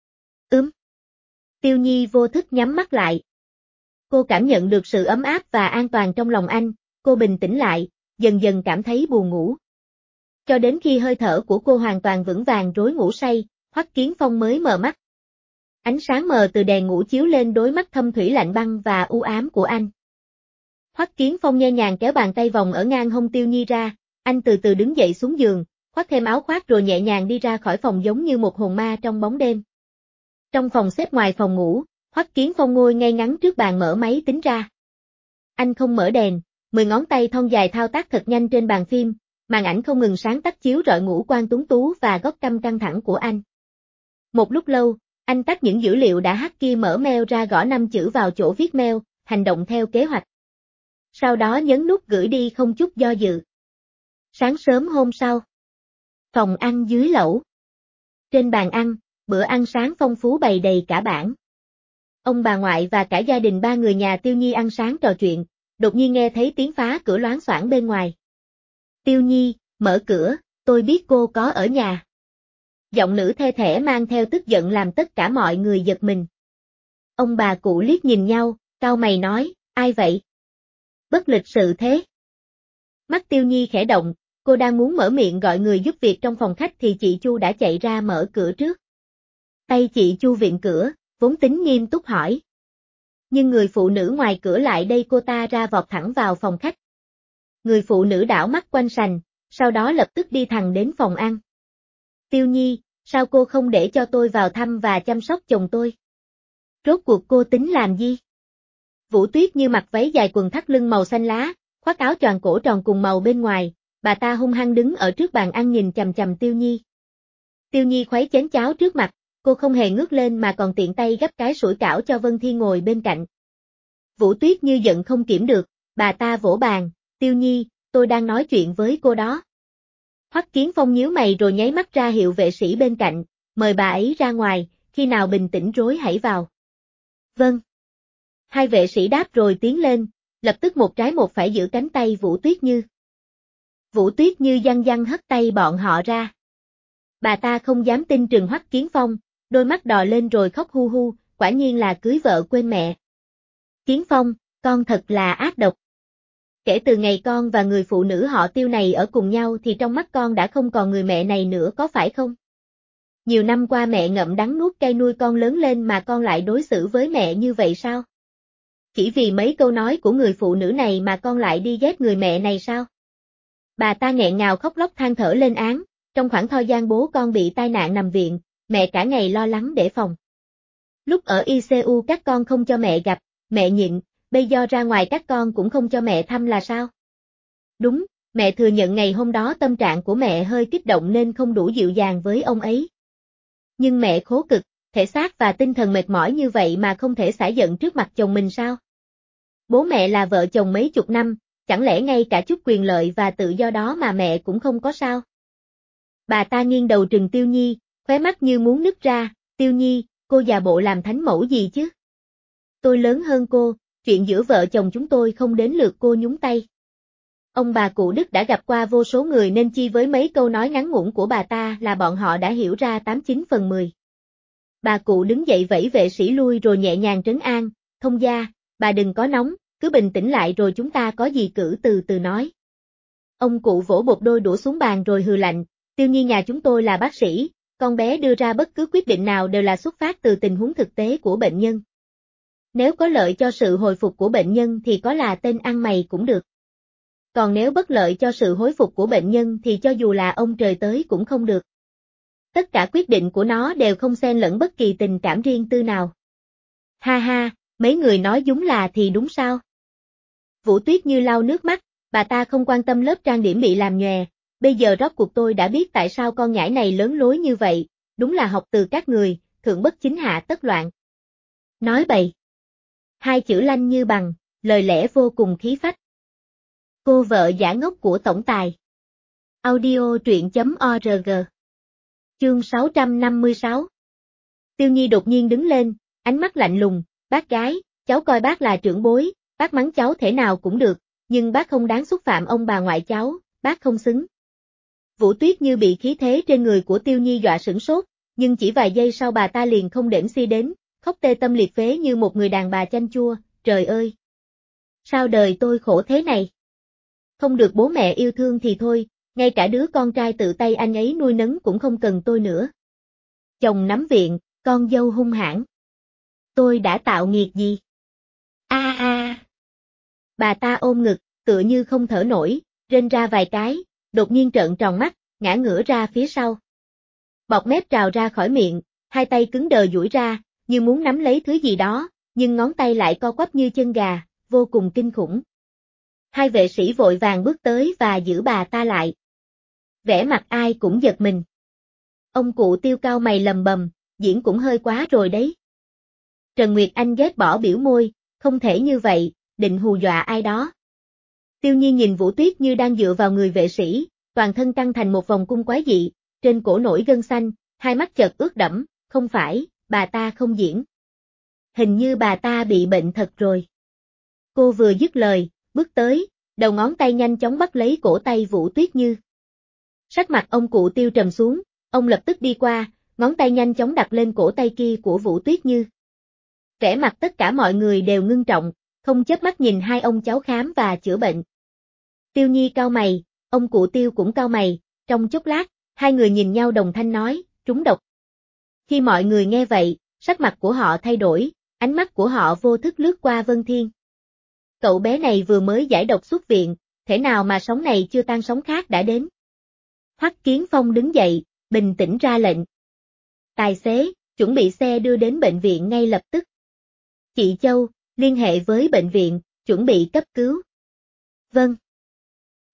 Tiêu Nhi vô thức nhắm mắt lại. Cô cảm nhận được sự ấm áp và an toàn trong lòng anh, cô bình tĩnh lại, dần dần cảm thấy buồn ngủ. Cho đến khi hơi thở của cô hoàn toàn vững vàng rối ngủ say, Hoắc Kiến Phong mới mở mắt. Ánh sáng mờ từ đèn ngủ chiếu lên đôi mắt thâm thủy lạnh băng và u ám của anh. Hoắc Kiến Phong nhẹ nhàng kéo bàn tay vòng ở ngang hông Tiêu Nhi ra, anh từ từ đứng dậy xuống giường, khoác thêm áo khoác rồi nhẹ nhàng đi ra khỏi phòng giống như một hồn ma trong bóng đêm. Trong phòng xếp ngoài phòng ngủ, Hoắc Kiến Phong ngồi ngay ngắn trước bàn mở máy tính ra. Anh không mở đèn, 10 ngón tay thon dài thao tác thật nhanh trên bàn phim, màn ảnh không ngừng sáng tắt chiếu rọi ngũ quan tuấn tú và góc căm căng thẳng của anh. Một lúc lâu, anh tách những dữ liệu đã hack kia mở mail ra gõ 5 chữ vào chỗ viết mail, hành động theo kế hoạch. Sau đó nhấn nút gửi đi không chút do dự. Sáng sớm hôm sau. Phòng ăn dưới lẩu. Trên bàn ăn, bữa ăn sáng phong phú bày đầy cả bảng. Ông bà ngoại và cả gia đình ba người nhà Tiêu Nhi ăn sáng trò chuyện, đột nhiên nghe thấy tiếng phá cửa loáng xoảng bên ngoài. Tiêu Nhi, mở cửa, tôi biết cô có ở nhà. Giọng nữ the thẻ mang theo tức giận làm tất cả mọi người giật mình. Ông bà cụ liếc nhìn nhau, cau mày nói, ai vậy? Bất lịch sự thế. Mắt Tiêu Nhi khẽ động, cô đang muốn mở miệng gọi người giúp việc trong phòng khách thì chị Chu đã chạy ra mở cửa trước. Tay chị Chu viện cửa, vốn tính nghiêm túc hỏi. Nhưng người phụ nữ ngoài cửa lại đây cô ta ra vọt thẳng vào phòng khách. Người phụ nữ đảo mắt quanh sành, sau đó lập tức đi thẳng đến phòng ăn. Tiêu Nhi, sao cô không để cho tôi vào thăm và chăm sóc chồng tôi? Rốt cuộc cô tính làm gì? Vũ Tuyết như mặc váy dài quần thắt lưng màu xanh lá, khoác áo choàng cổ tròn cùng màu bên ngoài, Bà ta hung hăng đứng ở trước bàn ăn nhìn chằm chằm Tiêu Nhi. Tiêu Nhi khuấy chén cháo trước mặt, cô không hề ngước lên mà còn tiện tay gắp cái sủi cảo cho Vân Thi ngồi bên cạnh. Vũ Tuyết Như giận không kiểm được, bà ta vỗ bàn, Tiêu Nhi, tôi đang nói chuyện với cô đó. Hoắc Kiến Phong nhíu mày rồi nháy mắt ra hiệu vệ sĩ bên cạnh, mời bà ấy ra ngoài, khi nào bình tĩnh rối hãy vào. Vâng. Hai vệ sĩ đáp rồi tiến lên, lập tức một trái một phải giữ cánh tay Vũ Tuyết Như. Vũ Tuyết Như giăng giăng hất tay bọn họ ra. Bà ta không dám tin trừng Hoắc Kiến Phong, đôi mắt đỏ lên rồi khóc hu hu, quả nhiên là cưới vợ quên mẹ. Kiến Phong, con thật là ác độc. Kể từ ngày con và người phụ nữ họ Tiêu này ở cùng nhau thì trong mắt con đã không còn người mẹ này nữa có phải không? Nhiều năm qua mẹ ngậm đắng nuốt cay nuôi con lớn lên mà con lại đối xử với mẹ như vậy sao? Chỉ vì mấy câu nói của người phụ nữ này mà con lại đi ghét người mẹ này sao? Bà ta nghẹn ngào khóc lóc than thở lên án, trong khoảng thời gian bố con bị tai nạn nằm viện, mẹ cả ngày lo lắng để phòng. Lúc ở ICU các con không cho mẹ gặp, mẹ nhịn, bây giờ ra ngoài các con cũng không cho mẹ thăm là sao? Đúng, mẹ thừa nhận ngày hôm đó tâm trạng của mẹ hơi kích động nên không đủ dịu dàng với ông ấy. Nhưng mẹ khổ cực, thể xác và tinh thần mệt mỏi như vậy mà không thể xả giận trước mặt chồng mình sao? Bố mẹ là vợ chồng mấy chục năm, chẳng lẽ ngay cả chút quyền lợi và tự do đó mà mẹ cũng không có sao? Bà ta nghiêng đầu trừng Tiêu Nhi, khóe mắt như muốn nứt ra, Tiêu Nhi, cô già bộ làm thánh mẫu gì chứ? Tôi lớn hơn cô, chuyện giữa vợ chồng chúng tôi không đến lượt cô nhúng tay. Ông bà cụ Đức đã gặp qua vô số người nên chi với mấy câu nói ngắn ngủn của bà ta là bọn họ đã hiểu ra 89/10. Bà cụ đứng dậy vẫy vệ sĩ lui rồi nhẹ nhàng trấn an, thông gia, bà đừng có nóng, cứ bình tĩnh lại rồi chúng ta có gì cứ từ từ nói. Ông cụ vỗ một đôi đũa xuống bàn rồi hừ lạnh, Tiêu Nhi nhà chúng tôi là bác sĩ, con bé đưa ra bất cứ quyết định nào đều là xuất phát từ tình huống thực tế của bệnh nhân. Nếu có lợi cho sự hồi phục của bệnh nhân thì có là tên ăn mày cũng được. Còn nếu bất lợi cho sự hồi phục của bệnh nhân thì cho dù là ông trời tới cũng không được. Tất cả quyết định của nó đều không xen lẫn bất kỳ tình cảm riêng tư nào. Ha ha, mấy người nói đúng là thì đúng sao? Vũ Tuyết Như lau nước mắt, bà ta không quan tâm lớp trang điểm bị làm nhòe, bây giờ rốt cuộc tôi đã biết tại sao con nhãi này lớn lối như vậy, đúng là học từ các người, thượng bất chính hạ tất loạn. Nói bậy. Hai chữ lanh như bằng, lời lẽ vô cùng khí phách. Cô vợ giả ngốc của tổng tài. Audio truyện.org. Chương 656. Tiêu Nhi đột nhiên đứng lên, ánh mắt lạnh lùng, bác gái, cháu coi bác là trưởng bối, bác mắng cháu thể nào cũng được, nhưng bác không đáng xúc phạm ông bà ngoại cháu, bác không xứng. Vũ Tuyết Như bị khí thế trên người của Tiêu Nhi dọa sửng sốt, nhưng chỉ vài giây sau bà ta liền không đễm si đến, khóc tê tâm liệt phế như một người đàn bà chanh chua, trời ơi! Sao đời tôi khổ thế này? Không được bố mẹ yêu thương thì thôi, ngay cả đứa con trai tự tay anh ấy nuôi nấng cũng không cần tôi nữa. Chồng nắm viện, con dâu hung hãn. Tôi đã tạo nghiệt gì? A a. Bà ta ôm ngực, tựa như không thở nổi, rên ra vài cái, đột nhiên trợn tròn mắt, ngã ngửa ra phía sau. Bọt mép trào ra khỏi miệng, hai tay cứng đờ duỗi ra, như muốn nắm lấy thứ gì đó, nhưng ngón tay lại co quắp như chân gà, vô cùng kinh khủng. Hai vệ sĩ vội vàng bước tới và giữ bà ta lại. Vẻ mặt ai cũng giật mình. Ông cụ Tiêu cao mày lầm bầm, diễn cũng hơi quá rồi đấy. Trần Nguyệt Anh ghét bỏ biểu môi, không thể như vậy, định hù dọa ai đó. Tiêu Nhi nhìn Vũ Tuyết Như đang dựa vào người vệ sĩ, toàn thân căng thành một vòng cung quái dị, trên cổ nổi gân xanh, hai mắt chợt ướt đẫm, không phải, bà ta không diễn. Hình như bà ta bị bệnh thật rồi. Cô vừa dứt lời, bước tới, đầu ngón tay nhanh chóng bắt lấy cổ tay Vũ Tuyết Như. Sắc mặt ông cụ Tiêu trầm xuống, ông lập tức đi qua, ngón tay nhanh chóng đặt lên cổ tay kia của Vũ Tuyết Như. Vẻ mặt tất cả mọi người đều ngưng trọng, không chớp mắt nhìn hai ông cháu khám và chữa bệnh. Tiêu Nhi cau mày, ông cụ Tiêu cũng cau mày, trong chốc lát, hai người nhìn nhau đồng thanh nói, trúng độc. Khi mọi người nghe vậy, sắc mặt của họ thay đổi, ánh mắt của họ vô thức lướt qua Vân Thiên. Cậu bé này vừa mới giải độc xuất viện, thể nào mà sóng này chưa tan sóng khác đã đến. Hoắc Kiến Phong đứng dậy, bình tĩnh ra lệnh. Tài xế, chuẩn bị xe đưa đến bệnh viện ngay lập tức. Chị Châu, liên hệ với bệnh viện, chuẩn bị cấp cứu. Vâng.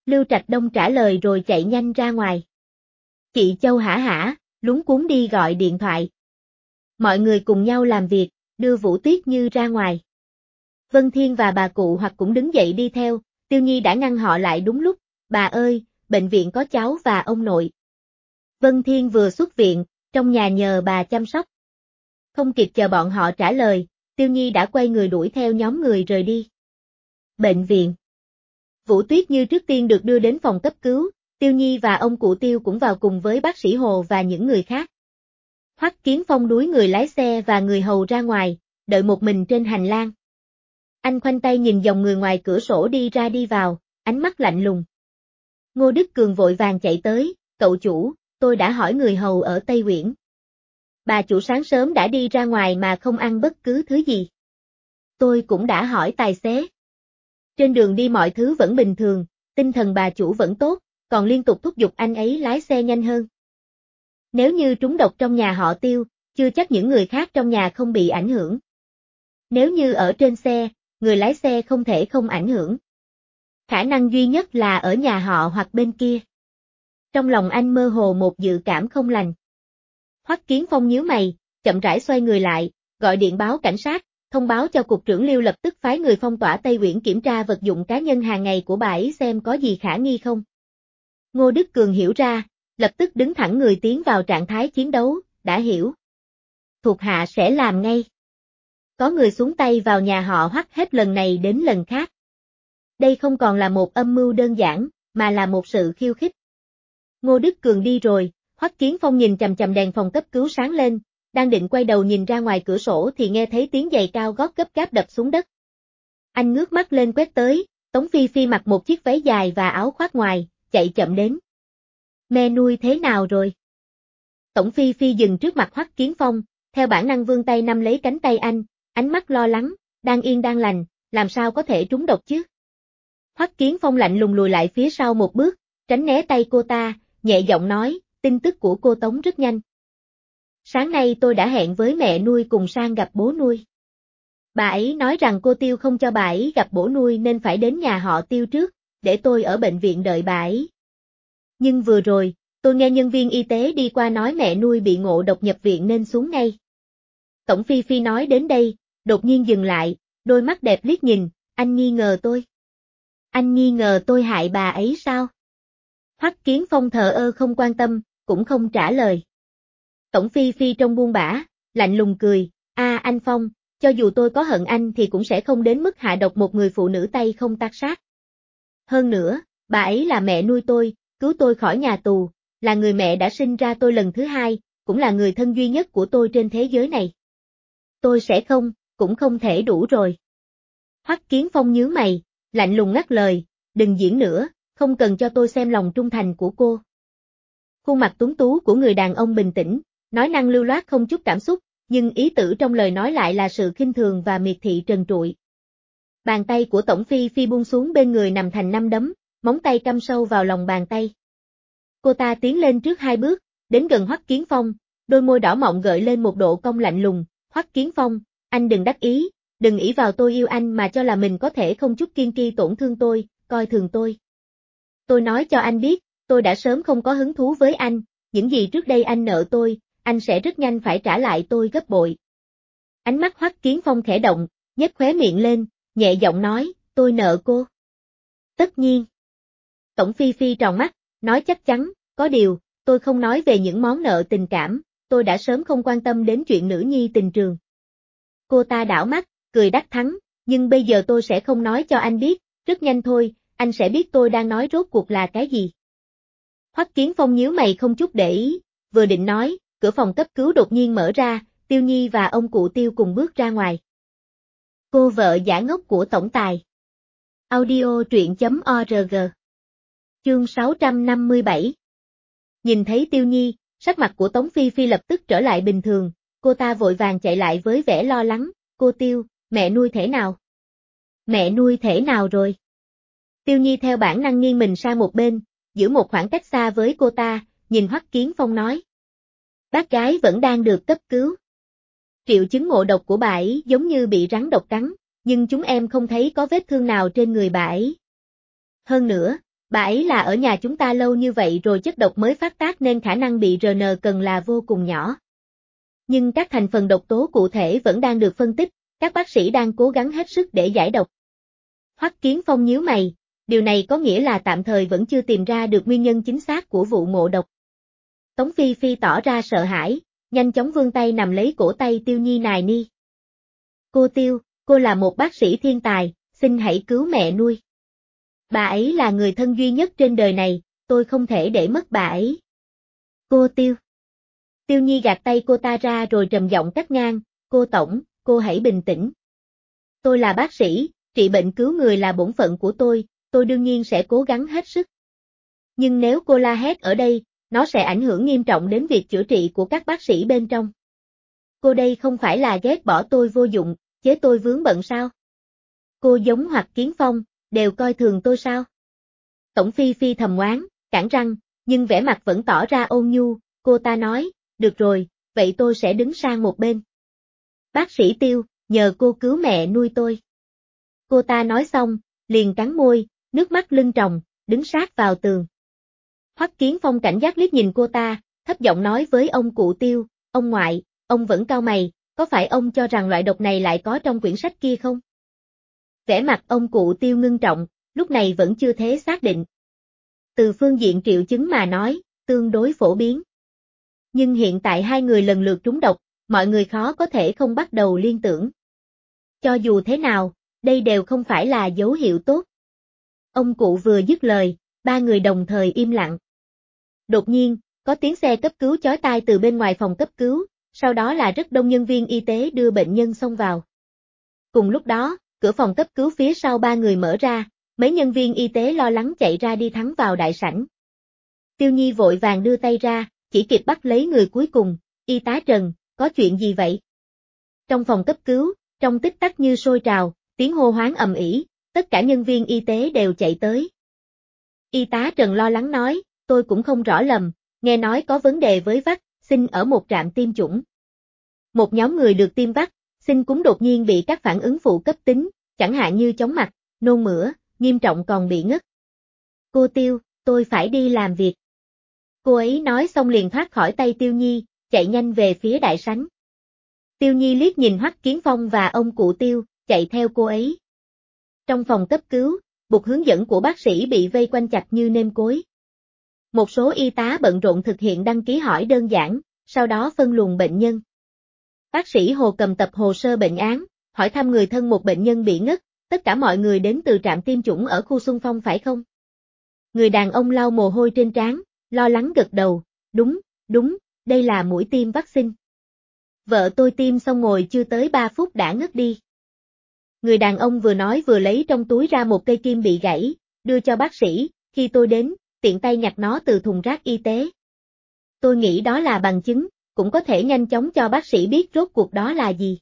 Lưu Trạch Đông trả lời rồi chạy nhanh ra ngoài. Chị Châu hả, luống cuống đi gọi điện thoại. Mọi người cùng nhau làm việc, đưa Vũ Tuyết Như ra ngoài. Vân Thiên và bà cụ Hoặc cũng đứng dậy đi theo, Tiêu Nhi đã ngăn họ lại đúng lúc, bà ơi, bệnh viện có cháu và ông nội. Vân Thiên vừa xuất viện, trong nhà nhờ bà chăm sóc. Không kịp chờ bọn họ trả lời, Tiêu Nhi đã quay người đuổi theo nhóm người rời đi. Bệnh viện. Vũ Tuyết Như trước tiên được đưa đến phòng cấp cứu, Tiêu Nhi và ông cụ Tiêu cũng vào cùng với bác sĩ Hồ và những người khác. Hoắc Kiến Phong đuổi người lái xe và người hầu ra ngoài, đợi một mình trên hành lang. Anh khoanh tay nhìn dòng người ngoài cửa sổ đi ra đi vào, ánh mắt lạnh lùng. Ngô Đức Cường vội vàng chạy tới, cậu chủ, tôi đã hỏi người hầu ở Tây Uyển. Bà chủ sáng sớm đã đi ra ngoài mà không ăn bất cứ thứ gì. Tôi cũng đã hỏi tài xế. Trên đường đi mọi thứ vẫn bình thường, tinh thần bà chủ vẫn tốt, còn liên tục thúc giục anh ấy lái xe nhanh hơn. Nếu như trúng độc trong nhà họ Tiêu, chưa chắc những người khác trong nhà không bị ảnh hưởng. Nếu như ở trên xe, người lái xe không thể không ảnh hưởng. Khả năng duy nhất là ở nhà họ hoặc bên kia. Trong lòng anh mơ hồ một dự cảm không lành. Hoắc Kiến Phong nhíu mày, chậm rãi xoay người lại, gọi điện báo cảnh sát, thông báo cho cục trưởng Liêu lập tức phái người phong tỏa Tây Uyển kiểm tra vật dụng cá nhân hàng ngày của bà ấy xem có gì khả nghi không. Ngô Đức Cường hiểu ra, lập tức đứng thẳng người tiến vào trạng thái chiến đấu, đã hiểu. Thuộc hạ sẽ làm ngay. Có người xuống tay vào nhà họ Hoắc hết lần này đến lần khác. Đây không còn là một âm mưu đơn giản, mà là một sự khiêu khích. Ngô Đức Cường đi rồi, Hoắc Kiến Phong nhìn chằm chằm đèn phòng cấp cứu sáng lên, đang định quay đầu nhìn ra ngoài cửa sổ thì nghe thấy tiếng giày cao gót gấp gáp đập xuống đất. Anh ngước mắt lên quét tới, Tống Phi Phi mặc một chiếc váy dài và áo khoác ngoài, chạy chậm đến. Mẹ nuôi thế nào rồi? Tống Phi Phi dừng trước mặt Hoắc Kiến Phong, theo bản năng vươn tay nắm lấy cánh tay anh, ánh mắt lo lắng, đang yên đang lành, làm sao có thể trúng độc chứ? Hoắc Kiến Phong lạnh lùng lùi lại phía sau một bước, tránh né tay cô ta, nhẹ giọng nói, tin tức của cô Tống rất nhanh. Sáng nay tôi đã hẹn với mẹ nuôi cùng sang gặp bố nuôi. Bà ấy nói rằng cô Tiêu không cho bà ấy gặp bố nuôi nên phải đến nhà họ Tiêu trước, để tôi ở bệnh viện đợi bà ấy. Nhưng vừa rồi, tôi nghe nhân viên y tế đi qua nói mẹ nuôi bị ngộ độc nhập viện nên xuống ngay. Tổng Phi Phi nói đến đây, đột nhiên dừng lại, đôi mắt đẹp liếc nhìn, anh nghi ngờ tôi. Anh nghi ngờ tôi hại bà ấy sao? Hoắc Kiến Phong thờ ơ không quan tâm, cũng không trả lời. Tổng Phi Phi trông buông bã, lạnh lùng cười, anh Phong, cho dù tôi có hận anh thì cũng sẽ không đến mức hạ độc một người phụ nữ tay không tác sát. Hơn nữa, bà ấy là mẹ nuôi tôi, cứu tôi khỏi nhà tù, là người mẹ đã sinh ra tôi lần thứ hai, cũng là người thân duy nhất của tôi trên thế giới này. Tôi sẽ không, cũng không thể đủ rồi. Hoắc Kiến Phong nhướng mày, lạnh lùng ngắt lời, đừng diễn nữa, không cần cho tôi xem lòng trung thành của cô. Khuôn mặt tuấn tú của người đàn ông bình tĩnh, nói năng lưu loát không chút cảm xúc, nhưng ý tử trong lời nói lại là sự khinh thường và miệt thị trần trụi. Bàn tay của Tổng Phi Phi buông xuống bên người nằm thành 5 đấm, móng tay cắm sâu vào lòng bàn tay. Cô ta tiến lên trước 2 bước, đến gần Hoắc Kiến Phong, đôi môi đỏ mọng gợi lên một độ cong lạnh lùng, Hoắc Kiến Phong, anh đừng đắc ý, đừng ỷ vào tôi yêu anh mà cho là mình có thể không chút kiêng kỵ tổn thương tôi, coi thường tôi. Tôi nói cho anh biết, tôi đã sớm không có hứng thú với anh, những gì trước đây anh nợ tôi, anh sẽ rất nhanh phải trả lại tôi gấp bội. Ánh mắt Hoắc Kiến Phong khẽ động, nhếch khóe miệng lên, nhẹ giọng nói, tôi nợ cô. Tất nhiên. Tổng Phi Phi tròn mắt, nói chắc chắn, có điều, tôi không nói về những món nợ tình cảm, tôi đã sớm không quan tâm đến chuyện nữ nhi tình trường. Cô ta đảo mắt, cười đắc thắng, nhưng bây giờ tôi sẽ không nói cho anh biết, rất nhanh thôi, anh sẽ biết tôi đang nói rốt cuộc là cái gì. Hoắc Kiến Phong nhíu mày không chút để ý, vừa định nói, cửa phòng cấp cứu đột nhiên mở ra, Tiêu Nhi và ông cụ Tiêu cùng bước ra ngoài. Cô vợ giả ngốc của tổng tài. Audio truyện.org. Chương 657. Nhìn thấy Tiêu Nhi, sắc mặt của Tống Phi Phi lập tức trở lại bình thường, cô ta vội vàng chạy lại với vẻ lo lắng, cô Tiêu, mẹ nuôi thể nào? Mẹ nuôi thể nào rồi? Tiêu Nhi theo bản năng nghiêng mình sang một bên, giữ một khoảng cách xa với cô ta, nhìn Hoắc Kiến Phong nói. Bác gái vẫn đang được cấp cứu. Triệu chứng ngộ độc của bà ấy giống như bị rắn độc cắn, nhưng chúng em không thấy có vết thương nào trên người bà ấy. Hơn nữa, Bà ấy là ở nhà chúng ta lâu như vậy rồi chất độc mới phát tác nên khả năng bị RN cần là vô cùng nhỏ. Nhưng các thành phần độc tố cụ thể vẫn đang được phân tích, các bác sĩ đang cố gắng hết sức để giải độc. Hoắc Kiến Phong nhíu mày, điều này có nghĩa là tạm thời vẫn chưa tìm ra được nguyên nhân chính xác của vụ ngộ độc. Tống Phi Phi tỏ ra sợ hãi, nhanh chóng vươn tay nằm lấy cổ tay Tiêu Nhi nài ni. Cô Tiêu, cô là một bác sĩ thiên tài, xin hãy cứu mẹ nuôi. Bà ấy là người thân duy nhất trên đời này, tôi không thể để mất bà ấy. Cô Tiêu. Tiêu Nhi gạt tay cô ta ra rồi trầm giọng cắt ngang, cô Tổng, cô hãy bình tĩnh. Tôi là bác sĩ, trị bệnh cứu người là bổn phận của tôi đương nhiên sẽ cố gắng hết sức. Nhưng nếu cô la hét ở đây, nó sẽ ảnh hưởng nghiêm trọng đến việc chữa trị của các bác sĩ bên trong. Cô đây không phải là ghét bỏ tôi vô dụng, chế tôi vướng bận sao? Cô giống Hoắc Kiến Phong, đều coi thường tôi sao? Tổng Phi Phi thầm oán, cản răng, nhưng vẻ mặt vẫn tỏ ra ôn nhu, cô ta nói, được rồi, vậy tôi sẽ đứng sang một bên. Bác sĩ Tiêu, nhờ cô cứu mẹ nuôi tôi. Cô ta nói xong, liền cắn môi, nước mắt lưng tròng, đứng sát vào tường. Hoắc Kiến Phong cảnh giác liếc nhìn cô ta, thấp giọng nói với ông cụ Tiêu, ông ngoại, ông vẫn cau mày, có phải ông cho rằng loại độc này lại có trong quyển sách kia không? Vẻ mặt ông cụ Tiêu ngưng trọng, lúc này vẫn chưa thể xác định. Từ phương diện triệu chứng mà nói, tương đối phổ biến. Nhưng hiện tại hai người lần lượt trúng độc, mọi người khó có thể không bắt đầu liên tưởng. Cho dù thế nào, đây đều không phải là dấu hiệu tốt. Ông cụ vừa dứt lời, ba người đồng thời im lặng. Đột nhiên, có tiếng xe cấp cứu chói tai từ bên ngoài phòng cấp cứu, sau đó là rất đông nhân viên y tế đưa bệnh nhân xông vào. Cùng lúc đó, cửa phòng cấp cứu phía sau ba người mở ra, mấy nhân viên y tế lo lắng chạy ra đi thắng vào đại sảnh. Tiêu Nhi vội vàng đưa tay ra, chỉ kịp bắt lấy người cuối cùng, y tá Trần, có chuyện gì vậy? Trong phòng cấp cứu, trong tích tắc như sôi trào, tiếng hô hoán ầm ĩ, tất cả nhân viên y tế đều chạy tới. Y tá Trần lo lắng nói, tôi cũng không rõ lầm, nghe nói có vấn đề với vaccine ở một trạm tiêm chủng. Một nhóm người được tiêm vaccine cũng đột nhiên bị các phản ứng phụ cấp tính, chẳng hạn như chóng mặt, nôn mửa, nghiêm trọng còn bị ngất. Cô Tiêu, tôi phải đi làm việc. Cô ấy nói xong liền thoát khỏi tay Tiêu Nhi, chạy nhanh về phía đại sảnh. Tiêu Nhi liếc nhìn Hoắc Kiến Phong và ông cụ Tiêu, chạy theo cô ấy. Trong phòng cấp cứu, bục hướng dẫn của bác sĩ bị vây quanh chặt như nêm cối. Một số y tá bận rộn thực hiện đăng ký hỏi đơn giản, sau đó phân luồng bệnh nhân. Bác sĩ Hồ cầm tập hồ sơ bệnh án, hỏi thăm người thân một bệnh nhân bị ngất, tất cả mọi người đến từ trạm tiêm chủng ở khu Xuân Phong phải không? Người đàn ông lau mồ hôi trên trán, lo lắng gật đầu, đúng, đây là mũi tiêm vaccine. Vợ tôi tiêm xong ngồi chưa tới 3 phút đã ngất đi. Người đàn ông vừa nói vừa lấy trong túi ra một cây kim bị gãy, đưa cho bác sĩ, khi tôi đến, tiện tay nhặt nó từ thùng rác y tế. Tôi nghĩ đó là bằng chứng, cũng có thể nhanh chóng cho bác sĩ biết rốt cuộc đó là gì.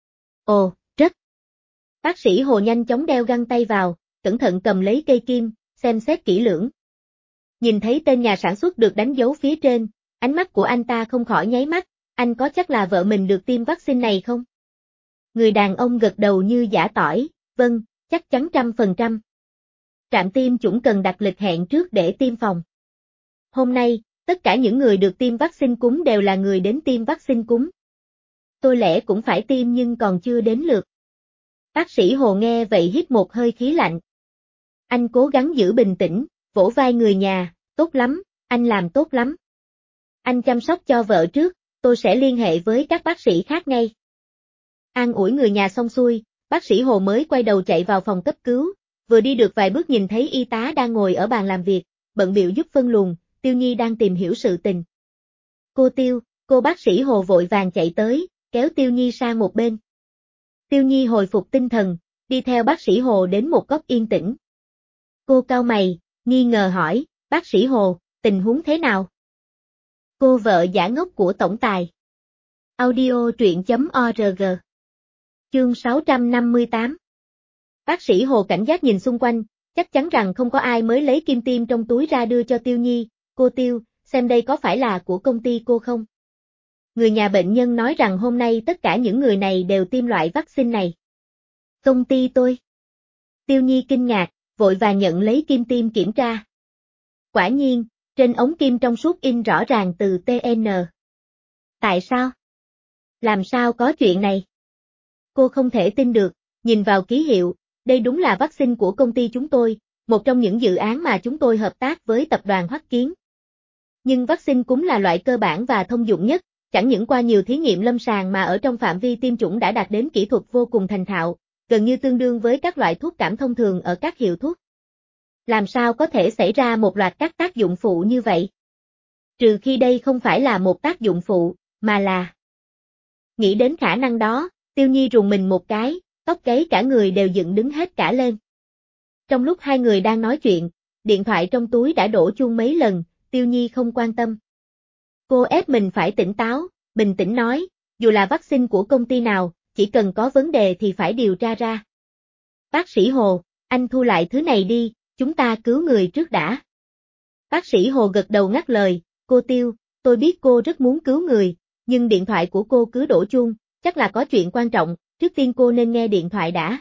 Ồ, rất. Bác sĩ Hồ nhanh chóng đeo găng tay vào, cẩn thận cầm lấy cây kim, xem xét kỹ lưỡng. Nhìn thấy tên nhà sản xuất được đánh dấu phía trên, ánh mắt của anh ta không khỏi nháy mắt, anh có chắc là vợ mình được tiêm vaccine này không? Người đàn ông gật đầu như giã tỏi, vâng, chắc chắn 100%. Trạm tiêm chủng cần đặt lịch hẹn trước để tiêm phòng. Hôm nay, tất cả những người được tiêm vaccine cúm đều là người đến tiêm vaccine cúm. Tôi lẽ cũng phải tiêm nhưng còn chưa đến lượt. Bác sĩ Hồ nghe vậy hít một hơi khí lạnh. Anh cố gắng giữ bình tĩnh, vỗ vai người nhà, tốt lắm, anh làm tốt lắm. Anh chăm sóc cho vợ trước, tôi sẽ liên hệ với các bác sĩ khác ngay. An ủi người nhà xong xuôi, bác sĩ Hồ mới quay đầu chạy vào phòng cấp cứu, vừa đi được vài bước nhìn thấy y tá đang ngồi ở bàn làm việc, bận bịu giúp phân luồng, Tiêu Nhi đang tìm hiểu sự tình. Cô Tiêu, cô bác sĩ Hồ vội vàng chạy tới, kéo Tiêu Nhi sang một bên. Tiêu Nhi hồi phục tinh thần, đi theo bác sĩ Hồ đến một góc yên tĩnh. Cô cau mày, nghi ngờ hỏi, bác sĩ Hồ, tình huống thế nào? Cô vợ giả ngốc của tổng tài. Audio truyện.org. Chương 658. Bác sĩ Hồ cảnh giác nhìn xung quanh, chắc chắn rằng không có ai mới lấy kim tiêm trong túi ra đưa cho Tiêu Nhi. Cô Tiêu, xem đây có phải là của công ty cô không? Người nhà bệnh nhân nói rằng hôm nay tất cả những người này đều tiêm loại vaccine này. Công ty tôi. Tiêu Nhi kinh ngạc, vội vàng nhận lấy kim tiêm kiểm tra. Quả nhiên, trên ống kim trong suốt in rõ ràng từ TN. Tại sao? Làm sao có chuyện này? Cô không thể tin được, nhìn vào ký hiệu, đây đúng là vaccine của công ty chúng tôi, một trong những dự án mà chúng tôi hợp tác với tập đoàn Hoắc Kiến. Nhưng vaccine cúm là loại cơ bản và thông dụng nhất, chẳng những qua nhiều thí nghiệm lâm sàng mà ở trong phạm vi tiêm chủng đã đạt đến kỹ thuật vô cùng thành thạo, gần như tương đương với các loại thuốc cảm thông thường ở các hiệu thuốc. Làm sao có thể xảy ra một loạt các tác dụng phụ như vậy? Trừ khi đây không phải là một tác dụng phụ, mà là... Nghĩ đến khả năng đó, Tiêu Nhi rùng mình một cái, tóc gáy cả người đều dựng đứng hết cả lên. Trong lúc hai người đang nói chuyện, điện thoại trong túi đã đổ chuông mấy lần, Tiêu Nhi không quan tâm. Cô ép mình phải tỉnh táo, bình tĩnh nói, dù là vaccine của công ty nào, chỉ cần có vấn đề thì phải điều tra ra. Bác sĩ Hồ, anh thu lại thứ này đi, chúng ta cứu người trước đã. Bác sĩ Hồ gật đầu ngắt lời, cô Tiêu, tôi biết cô rất muốn cứu người, nhưng điện thoại của cô cứ đổ chuông, chắc là có chuyện quan trọng, trước tiên cô nên nghe điện thoại đã.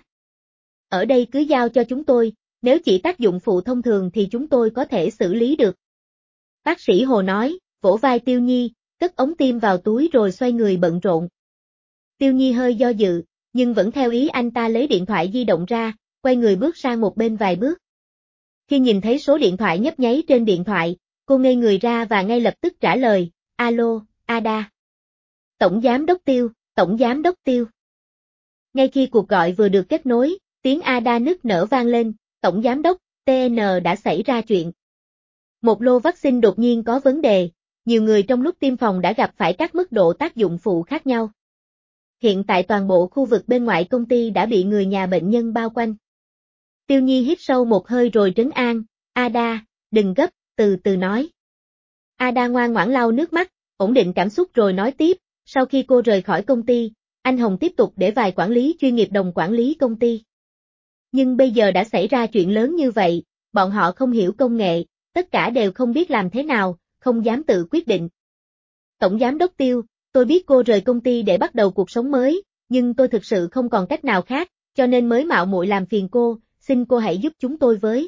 Ở đây cứ giao cho chúng tôi, nếu chỉ tác dụng phụ thông thường thì chúng tôi có thể xử lý được. Bác sĩ Hồ nói, vỗ vai Tiêu Nhi, cất ống tiêm vào túi rồi xoay người bận rộn. Tiêu Nhi hơi do dự, nhưng vẫn theo ý anh ta lấy điện thoại di động ra, quay người bước sang một bên vài bước. Khi nhìn thấy số điện thoại nhấp nháy trên điện thoại, cô ngây người ra và ngay lập tức trả lời, alo, Ada. Tổng Giám đốc Tiêu, Tổng Giám đốc Tiêu. Ngay khi cuộc gọi vừa được kết nối, tiếng Ada nức nở vang lên, Tổng Giám đốc, TN đã xảy ra chuyện. Một lô vaccine đột nhiên có vấn đề, nhiều người trong lúc tiêm phòng đã gặp phải các mức độ tác dụng phụ khác nhau. Hiện tại toàn bộ khu vực bên ngoài công ty đã bị người nhà bệnh nhân bao quanh. Tiêu Nhi hít sâu một hơi rồi trấn an, Ada, đừng gấp, từ từ nói. Ada ngoan ngoãn lau nước mắt, ổn định cảm xúc rồi nói tiếp, sau khi cô rời khỏi công ty, anh Hồng tiếp tục để vài quản lý chuyên nghiệp đồng quản lý công ty. Nhưng bây giờ đã xảy ra chuyện lớn như vậy, bọn họ không hiểu công nghệ, tất cả đều không biết làm thế nào, không dám tự quyết định. Tổng Giám đốc Tiêu, tôi biết cô rời công ty để bắt đầu cuộc sống mới, nhưng tôi thực sự không còn cách nào khác, cho nên mới mạo muội làm phiền cô, xin cô hãy giúp chúng tôi với.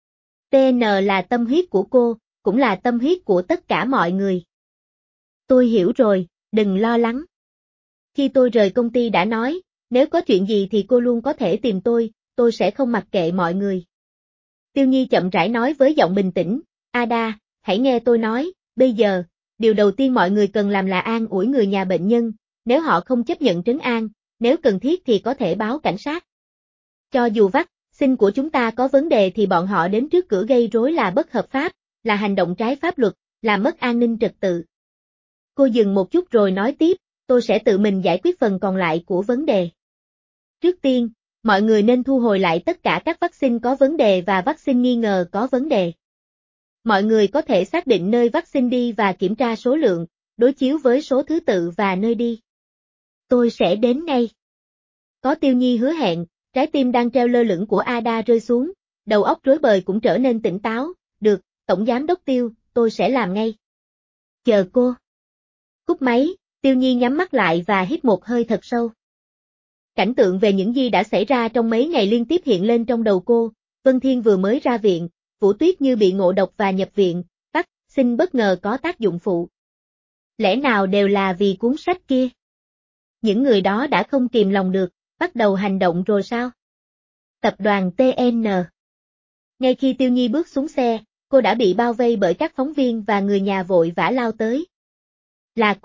TN là tâm huyết của cô, cũng là tâm huyết của tất cả mọi người. Tôi hiểu rồi, đừng lo lắng. Khi tôi rời công ty đã nói, nếu có chuyện gì thì cô luôn có thể tìm tôi sẽ không mặc kệ mọi người. Tiêu Nhi chậm rãi nói với giọng bình tĩnh, Ada, hãy nghe tôi nói, bây giờ, điều đầu tiên mọi người cần làm là an ủi người nhà bệnh nhân, nếu họ không chấp nhận trấn an, nếu cần thiết thì có thể báo cảnh sát. Cho dù vaccine của chúng ta có vấn đề thì bọn họ đến trước cửa gây rối là bất hợp pháp, là hành động trái pháp luật, làm mất an ninh trật tự. Cô dừng một chút rồi nói tiếp, tôi sẽ tự mình giải quyết phần còn lại của vấn đề. Trước tiên, mọi người nên thu hồi lại tất cả các vaccine có vấn đề và vaccine nghi ngờ có vấn đề. Mọi người có thể xác định nơi vaccine đi và kiểm tra số lượng, đối chiếu với số thứ tự và nơi đi. Tôi sẽ đến ngay. Có Tiêu Nhi hứa hẹn, trái tim đang treo lơ lửng của Ada rơi xuống, đầu óc rối bời cũng trở nên tỉnh táo, được, Tổng Giám đốc Tiêu, tôi sẽ làm ngay. Chờ cô. Cúp máy, Tiêu Nhi nhắm mắt lại và hít một hơi thật sâu. Cảnh tượng về những gì đã xảy ra trong mấy ngày liên tiếp hiện lên trong đầu cô, Vân Thiên vừa mới ra viện, Vũ Tuyết như bị ngộ độc và nhập viện, vaccine bất ngờ có tác dụng phụ. Lẽ nào đều là vì cuốn sách kia? Những người đó đã không kìm lòng được, bắt đầu hành động rồi sao? Tập đoàn TN. Ngay khi Tiêu Nhi bước xuống xe, cô đã bị bao vây bởi các phóng viên và người nhà vội vã lao tới. Là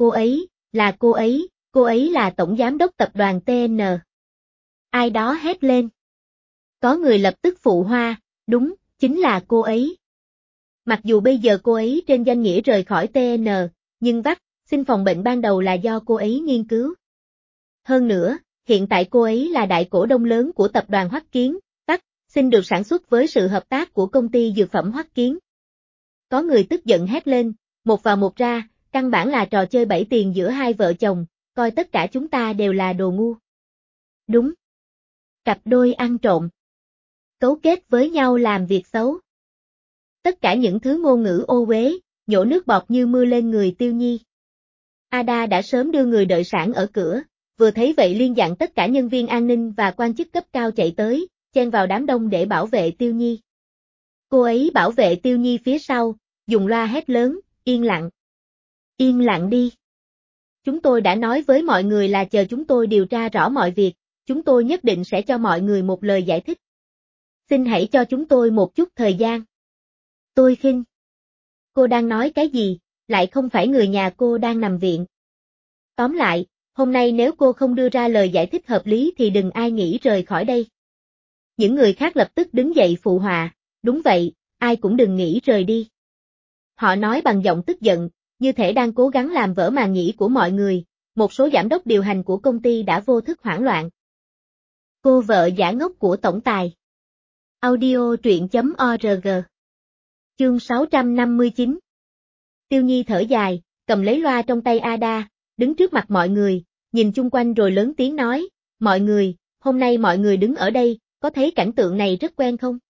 cô ấy là Tổng Giám đốc Tập đoàn TN. Ai đó hét lên. Có người lập tức phụ hoa, đúng, chính là cô ấy. Mặc dù bây giờ cô ấy trên danh nghĩa rời khỏi TN, nhưng vaccine phòng bệnh ban đầu là do cô ấy nghiên cứu. Hơn nữa, hiện tại cô ấy là đại cổ đông lớn của tập đoàn Hoắc Kiến, vaccine được sản xuất với sự hợp tác của công ty dược phẩm Hoắc Kiến. Có người tức giận hét lên, một vào một ra, căn bản là trò chơi bẫy tiền giữa hai vợ chồng, coi tất cả chúng ta đều là đồ ngu. Đúng. Cặp đôi ăn trộm. Cấu kết với nhau làm việc xấu. Tất cả những thứ ngôn ngữ ô uế, nhổ nước bọt như mưa lên người Tiêu Nhi. Ada đã sớm đưa người đợi sẵn ở cửa, vừa thấy vậy liền dặn tất cả nhân viên an ninh và quan chức cấp cao chạy tới, chen vào đám đông để bảo vệ Tiêu Nhi. Cô ấy bảo vệ Tiêu Nhi phía sau, dùng loa hét lớn, yên lặng. Yên lặng đi. Chúng tôi đã nói với mọi người là chờ chúng tôi điều tra rõ mọi việc, chúng tôi nhất định sẽ cho mọi người một lời giải thích. Xin hãy cho chúng tôi một chút thời gian. Tôi khinh. Cô đang nói cái gì, lại không phải người nhà cô đang nằm viện. Tóm lại, hôm nay nếu cô không đưa ra lời giải thích hợp lý thì đừng ai nghĩ rời khỏi đây. Những người khác lập tức đứng dậy phụ họa, đúng vậy, ai cũng đừng nghĩ rời đi. Họ nói bằng giọng tức giận, như thể đang cố gắng làm vỡ màn nhĩ của mọi người, một số giám đốc điều hành của công ty đã vô thức hoảng loạn. Cô vợ giả ngốc của tổng tài. Audio truyện.org. Chương 659. Tiêu Nhi thở dài, cầm lấy loa trong tay Ada, đứng trước mặt mọi người, nhìn chung quanh rồi lớn tiếng nói, mọi người, hôm nay mọi người đứng ở đây, có thấy cảnh tượng này rất quen không?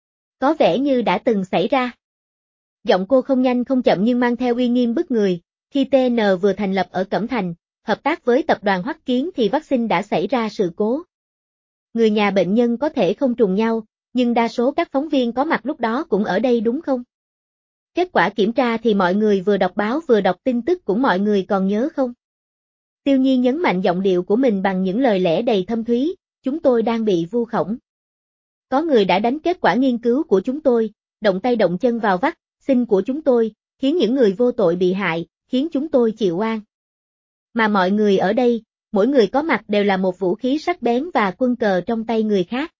Có vẻ như đã từng xảy ra. Giọng cô không nhanh không chậm nhưng mang theo uy nghiêm bức người, khi TN vừa thành lập ở Cẩm Thành, hợp tác với tập đoàn Hoắc Kiến thì vaccine đã xảy ra sự cố. Người nhà bệnh nhân có thể không trùng nhau, nhưng đa số các phóng viên có mặt lúc đó cũng ở đây đúng không? Kết quả kiểm tra thì mọi người vừa đọc báo vừa đọc tin tức cũng mọi người còn nhớ không? Tiêu Nhi nhấn mạnh giọng điệu của mình bằng những lời lẽ đầy thâm thúy, chúng tôi đang bị vu khống. Có người đã đánh kết quả nghiên cứu của chúng tôi, động tay động chân vào vaccine của chúng tôi, khiến những người vô tội bị hại, khiến chúng tôi chịu oan. Mà mọi người ở đây, mỗi người có mặt đều là một vũ khí sắc bén và quân cờ trong tay người khác.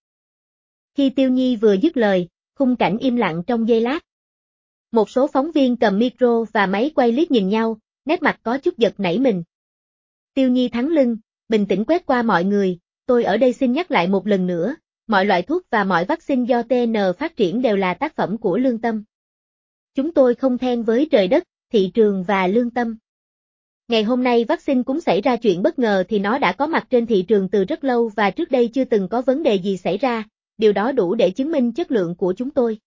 Khi Tiêu Nhi vừa dứt lời, khung cảnh im lặng trong giây lát. Một số phóng viên cầm micro và máy quay liếc nhìn nhau, nét mặt có chút giật nảy mình. Tiêu Nhi thắng lưng, bình tĩnh quét qua mọi người, tôi ở đây xin nhắc lại một lần nữa, mọi loại thuốc và mọi vaccine do TN phát triển đều là tác phẩm của lương tâm. Chúng tôi không thẹn với trời đất, thị trường và lương tâm. Ngày hôm nay vaccine cũng xảy ra chuyện bất ngờ thì nó đã có mặt trên thị trường từ rất lâu và trước đây chưa từng có vấn đề gì xảy ra, điều đó đủ để chứng minh chất lượng của chúng tôi.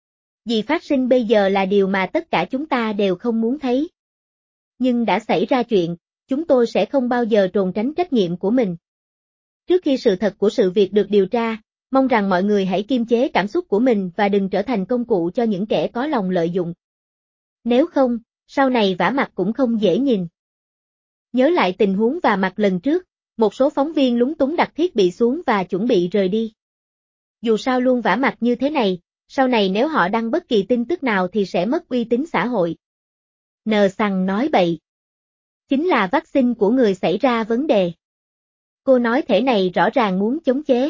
Gì phát sinh bây giờ là điều mà tất cả chúng ta đều không muốn thấy. Nhưng đã xảy ra chuyện, chúng tôi sẽ không bao giờ trốn tránh trách nhiệm của mình. Trước khi sự thật của sự việc được điều tra, mong rằng mọi người hãy kiềm chế cảm xúc của mình và đừng trở thành công cụ cho những kẻ có lòng lợi dụng. Nếu không, sau này vả mặt cũng không dễ nhìn. Nhớ lại tình huống vả mặt lần trước, một số phóng viên lúng túng đặt thiết bị xuống và chuẩn bị rời đi. Dù sao luôn vả mặt như thế này, sau này nếu họ đăng bất kỳ tin tức nào thì sẽ mất uy tín xã hội. Nờ sằng nói bậy. Chính là vaccine của người xảy ra vấn đề. Cô nói thể này rõ ràng muốn chống chế.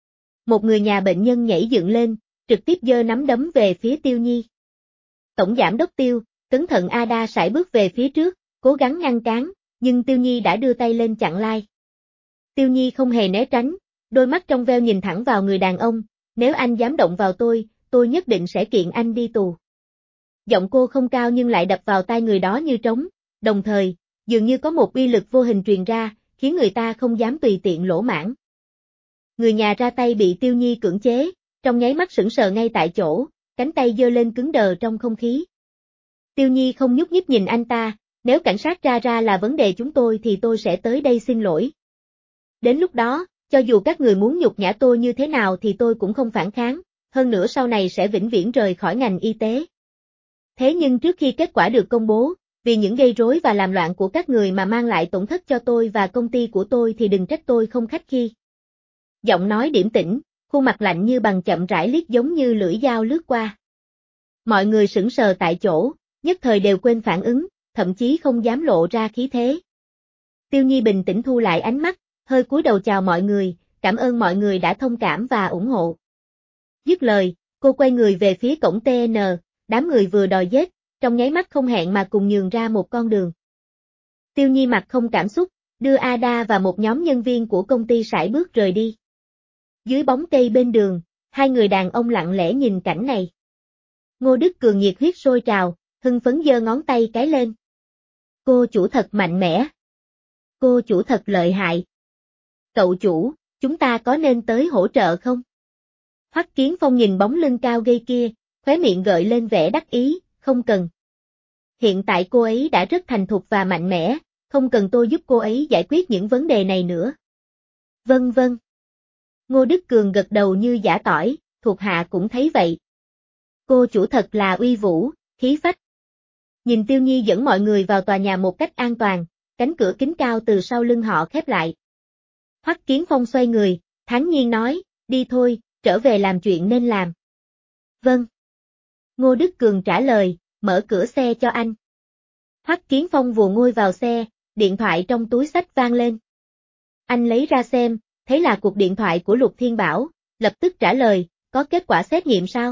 Một người nhà bệnh nhân nhảy dựng lên, trực tiếp giơ nắm đấm về phía Tiêu Nhi. Tổng giám đốc Tiêu, cẩn thận Ada sải bước về phía trước, cố gắng ngăn cản, nhưng Tiêu Nhi đã đưa tay lên chặn lai. Tiêu Nhi không hề né tránh, đôi mắt trong veo nhìn thẳng vào người đàn ông, nếu anh dám động vào tôi nhất định sẽ kiện anh đi tù. Giọng cô không cao nhưng lại đập vào tai người đó như trống, đồng thời, dường như có một uy lực vô hình truyền ra, khiến người ta không dám tùy tiện lỗ mãng. Người nhà ra tay bị Tiêu Nhi cưỡng chế, trong nháy mắt sững sờ ngay tại chỗ, cánh tay giơ lên cứng đờ trong không khí. Tiêu Nhi không nhúc nhích nhìn anh ta, nếu cảnh sát ra là vấn đề chúng tôi thì tôi sẽ tới đây xin lỗi. Đến lúc đó, cho dù các người muốn nhục nhã tôi như thế nào thì tôi cũng không phản kháng, hơn nữa sau này sẽ vĩnh viễn rời khỏi ngành y tế. Thế nhưng trước khi kết quả được công bố, vì những gây rối và làm loạn của các người mà mang lại tổn thất cho tôi và công ty của tôi thì đừng trách tôi không khách khí. Giọng nói điềm tĩnh, khuôn mặt lạnh như bằng chậm rãi liếc giống như lưỡi dao lướt qua. Mọi người sững sờ tại chỗ, nhất thời đều quên phản ứng, thậm chí không dám lộ ra khí thế. Tiêu Nhi bình tĩnh thu lại ánh mắt, hơi cúi đầu chào mọi người, cảm ơn mọi người đã thông cảm và ủng hộ. Dứt lời, cô quay người về phía cổng TN, đám người vừa đòi giết, trong nháy mắt không hẹn mà cùng nhường ra một con đường. Tiêu Nhi mặt không cảm xúc, đưa Ada và một nhóm nhân viên của công ty sải bước rời đi. Dưới bóng cây bên đường, hai người đàn ông lặng lẽ nhìn cảnh này. Ngô Đức Cường nhiệt huyết sôi trào, hưng phấn giơ ngón tay cái lên. Cô chủ thật mạnh mẽ. Cô chủ thật lợi hại. Cậu chủ, chúng ta có nên tới hỗ trợ không? Hoắc Kiến Phong nhìn bóng lưng cao gầy kia, khóe miệng gợi lên vẻ đắc ý, không cần. Hiện tại cô ấy đã rất thành thục và mạnh mẽ, không cần tôi giúp cô ấy giải quyết những vấn đề này nữa. Vâng vâng. Ngô Đức Cường gật đầu như giã tỏi, thuộc hạ cũng thấy vậy. Cô chủ thật là uy vũ, khí phách. Nhìn Tiêu Nhi dẫn mọi người vào tòa nhà một cách an toàn, cánh cửa kính cao từ sau lưng họ khép lại. Hoắc Kiến Phong xoay người, thản nhiên nói, đi thôi, trở về làm chuyện nên làm. Vâng. Ngô Đức Cường trả lời, mở cửa xe cho anh. Hoắc Kiến Phong vừa ngồi vào xe, điện thoại trong túi xách vang lên. Anh lấy ra xem, thấy là cuộc điện thoại của Lục Thiên Bảo, lập tức trả lời, có kết quả xét nghiệm sao?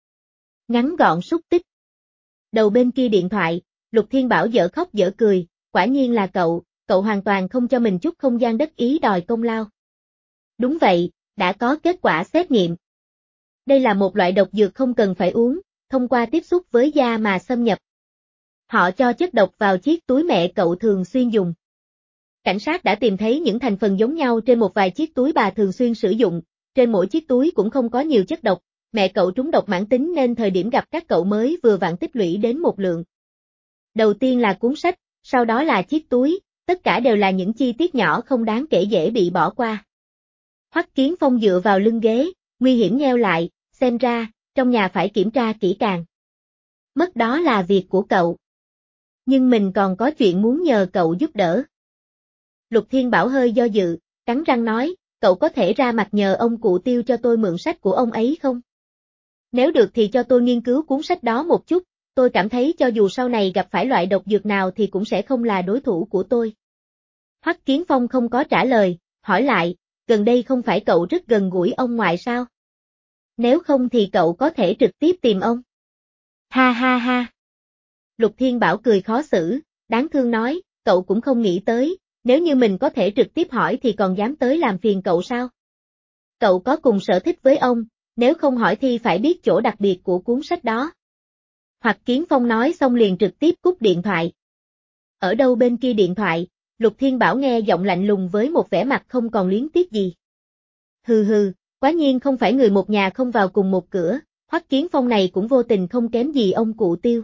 Ngắn gọn xúc tích. Đầu bên kia điện thoại, Lục Thiên Bảo dở khóc dở cười, quả nhiên là cậu hoàn toàn không cho mình chút không gian đắc ý đòi công lao. Đúng vậy, đã có kết quả xét nghiệm. Đây là một loại độc dược không cần phải uống, thông qua tiếp xúc với da mà xâm nhập. Họ cho chất độc vào chiếc túi mẹ cậu thường xuyên dùng. Cảnh sát đã tìm thấy những thành phần giống nhau trên một vài chiếc túi bà thường xuyên sử dụng, trên mỗi chiếc túi cũng không có nhiều chất độc, mẹ cậu trúng độc mãn tính nên thời điểm gặp các cậu mới vừa vặn tích lũy đến một lượng. Đầu tiên là cuốn sách, sau đó là chiếc túi, tất cả đều là những chi tiết nhỏ không đáng kể dễ bị bỏ qua. Hoắc Kiến Phong dựa vào lưng ghế, nguy hiểm nheo lại, xem ra, trong nhà phải kiểm tra kỹ càng. Mất đó là việc của cậu. Nhưng mình còn có chuyện muốn nhờ cậu giúp đỡ. Lục Thiên Bảo hơi do dự, cắn răng nói, cậu có thể ra mặt nhờ ông cụ Tiêu cho tôi mượn sách của ông ấy không? Nếu được thì cho tôi nghiên cứu cuốn sách đó một chút, tôi cảm thấy cho dù sau này gặp phải loại độc dược nào thì cũng sẽ không là đối thủ của tôi. Hoắc Kiến Phong không có trả lời, hỏi lại, gần đây không phải cậu rất gần gũi ông ngoại sao? Nếu không thì cậu có thể trực tiếp tìm ông. Ha ha ha. Lục Thiên Bảo cười khó xử, đáng thương nói, cậu cũng không nghĩ tới, nếu như mình có thể trực tiếp hỏi thì còn dám tới làm phiền cậu sao? Cậu có cùng sở thích với ông, nếu không hỏi thì phải biết chỗ đặc biệt của cuốn sách đó. Hoắc Kiến Phong nói xong liền trực tiếp cúp điện thoại. Ở đâu bên kia điện thoại, Lục Thiên Bảo nghe giọng lạnh lùng với một vẻ mặt không còn luyến tiếc gì. Hừ hừ, quả nhiên không phải người một nhà không vào cùng một cửa, Hoắc Kiến Phong này cũng vô tình không kém gì ông cụ Tiêu.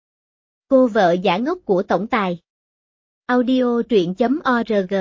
Cô vợ giả ngốc của tổng tài. Audio truyện.org.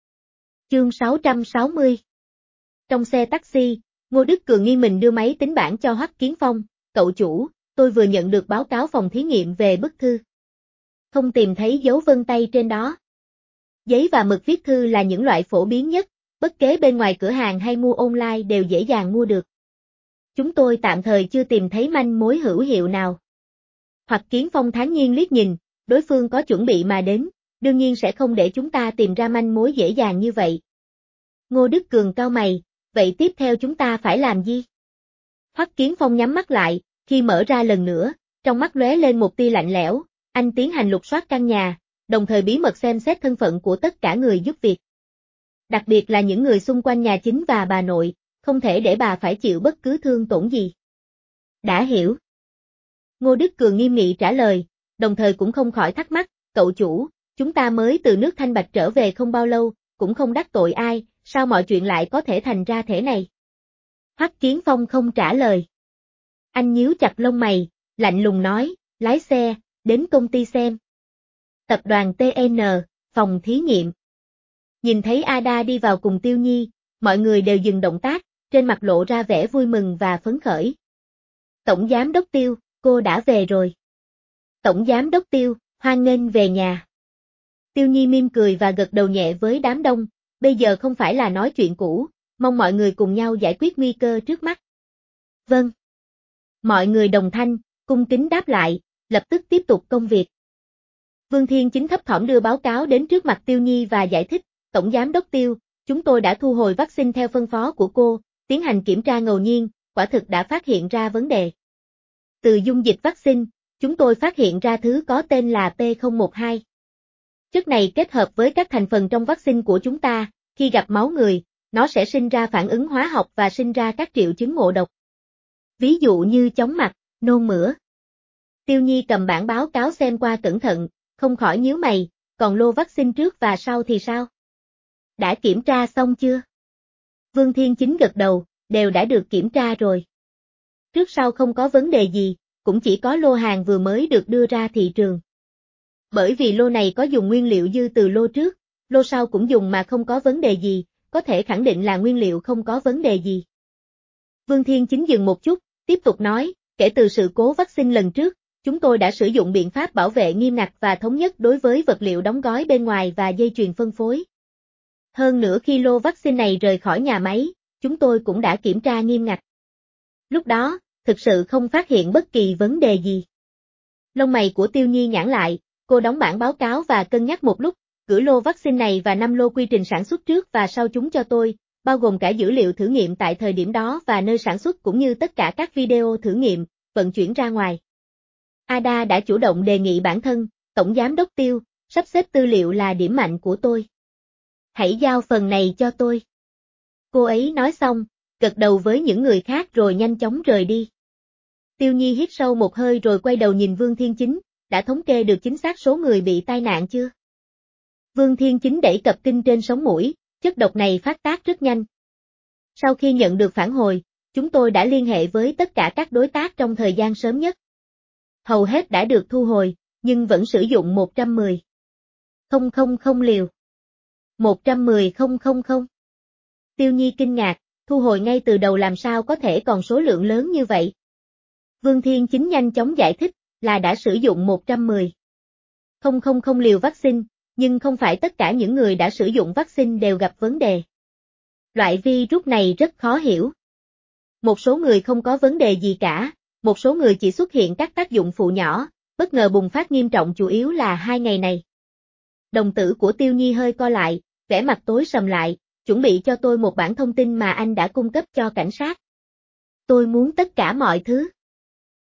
Chương 660. Trong xe taxi, Ngô Đức Cường nghiêng mình đưa máy tính bảng cho Hoắc Kiến Phong, cậu chủ, tôi vừa nhận được báo cáo phòng thí nghiệm về bức thư. Không tìm thấy dấu vân tay trên đó. Giấy và mực viết thư là những loại phổ biến nhất, bất kể bên ngoài cửa hàng hay mua online đều dễ dàng mua được. Chúng tôi tạm thời chưa tìm thấy manh mối hữu hiệu nào. Hoắc Kiến Phong thản nhiên liếc nhìn, đối phương có chuẩn bị mà đến, đương nhiên sẽ không để chúng ta tìm ra manh mối dễ dàng như vậy. Ngô Đức Cường cau mày, vậy tiếp theo chúng ta phải làm gì? Hoắc Kiến Phong nhắm mắt lại, khi mở ra lần nữa, trong mắt lóe lên một tia lạnh lẽo, anh tiến hành lục soát căn nhà, đồng thời bí mật xem xét thân phận của tất cả người giúp việc. Đặc biệt là những người xung quanh nhà chính và bà nội, không thể để bà phải chịu bất cứ thương tổn gì. Đã hiểu. Ngô Đức Cường nghiêm nghị trả lời, đồng thời cũng không khỏi thắc mắc, cậu chủ, chúng ta mới từ nước Thanh Bạch trở về không bao lâu, cũng không đắc tội ai, sao mọi chuyện lại có thể thành ra thế này? Hoắc Kiến Phong không trả lời. Anh nhíu chặt lông mày, lạnh lùng nói, lái xe, đến công ty xem. Tập đoàn TN, phòng thí nghiệm. Nhìn thấy Ada đi vào cùng Tiêu Nhi, mọi người đều dừng động tác, trên mặt lộ ra vẻ vui mừng và phấn khởi. Tổng giám đốc Tiêu, cô đã về rồi. Tổng giám đốc Tiêu, hoan nghênh về nhà. Tiêu Nhi mỉm cười và gật đầu nhẹ với đám đông, bây giờ không phải là nói chuyện cũ, mong mọi người cùng nhau giải quyết nguy cơ trước mắt. Vâng. Mọi người đồng thanh, cung kính đáp lại, lập tức tiếp tục công việc. Vương Thiên Chính thấp thỏm đưa báo cáo đến trước mặt Tiêu Nhi và giải thích, Tổng giám đốc Tiêu, chúng tôi đã thu hồi vaccine theo phân phó của cô, tiến hành kiểm tra ngẫu nhiên, quả thực đã phát hiện ra vấn đề. Từ dung dịch vaccine, chúng tôi phát hiện ra thứ có tên là P012. Chất này kết hợp với các thành phần trong vaccine của chúng ta, khi gặp máu người, nó sẽ sinh ra phản ứng hóa học và sinh ra các triệu chứng ngộ độc. Ví dụ như chóng mặt, nôn mửa. Tiêu Nhi cầm bản báo cáo xem qua cẩn thận, không khỏi nhíu mày, còn lô vaccine trước và sau thì sao? Đã kiểm tra xong chưa? Vương Thiên Chính gật đầu, đều đã được kiểm tra rồi. Trước sau không có vấn đề gì, cũng chỉ có lô hàng vừa mới được đưa ra thị trường. Bởi vì lô này có dùng nguyên liệu dư từ lô trước, lô sau cũng dùng mà không có vấn đề gì, có thể khẳng định là nguyên liệu không có vấn đề gì. Vương Thiên Chính dừng một chút, tiếp tục nói, Kể từ sự cố vaccine lần trước, chúng tôi đã sử dụng biện pháp bảo vệ nghiêm ngặt và thống nhất đối với vật liệu đóng gói bên ngoài và dây chuyền phân phối. Hơn nữa khi lô vaccine này rời khỏi nhà máy, chúng tôi cũng đã kiểm tra nghiêm ngặt. Lúc đó, thực sự không phát hiện bất kỳ vấn đề gì. Lông mày của Tiêu Nhi nhãn lại, cô đóng bản báo cáo và cân nhắc một lúc, gửi lô vaccine này và 5 lô quy trình sản xuất trước và sau chúng cho tôi, bao gồm cả dữ liệu thử nghiệm tại thời điểm đó và nơi sản xuất cũng như tất cả các video thử nghiệm, vận chuyển ra ngoài. Ada đã chủ động đề nghị bản thân, Tổng Giám đốc Tiêu, sắp xếp tư liệu là điểm mạnh của tôi. Hãy giao phần này cho tôi. Cô ấy nói xong, gật đầu với những người khác rồi nhanh chóng rời đi. Tiêu Nhi hít sâu một hơi rồi quay đầu nhìn Vương Thiên Chính, đã thống kê được chính xác số người bị tai nạn chưa? Vương Thiên Chính đẩy cặp kinh trên sống mũi, chất độc này phát tác rất nhanh. Sau khi nhận được phản hồi, chúng tôi đã liên hệ với tất cả các đối tác trong thời gian sớm nhất. Hầu hết đã được thu hồi, nhưng vẫn sử dụng 110.000 liều. 110.000. Tiêu Nhi kinh ngạc, thu hồi ngay từ đầu làm sao có thể còn số lượng lớn như vậy? Vương Thiên Chính nhanh chóng giải thích, là đã sử dụng 110.000 liều vaccine, nhưng không phải tất cả những người đã sử dụng vaccine đều gặp vấn đề. Loại virus này rất khó hiểu. Một số người không có vấn đề gì cả, một số người chỉ xuất hiện các tác dụng phụ nhỏ, bất ngờ bùng phát nghiêm trọng chủ yếu là 2 ngày này. Đồng tử của Tiêu Nhi hơi co lại, vẻ mặt tối sầm lại, chuẩn bị cho tôi một bản thông tin mà anh đã cung cấp cho cảnh sát. Tôi muốn tất cả mọi thứ.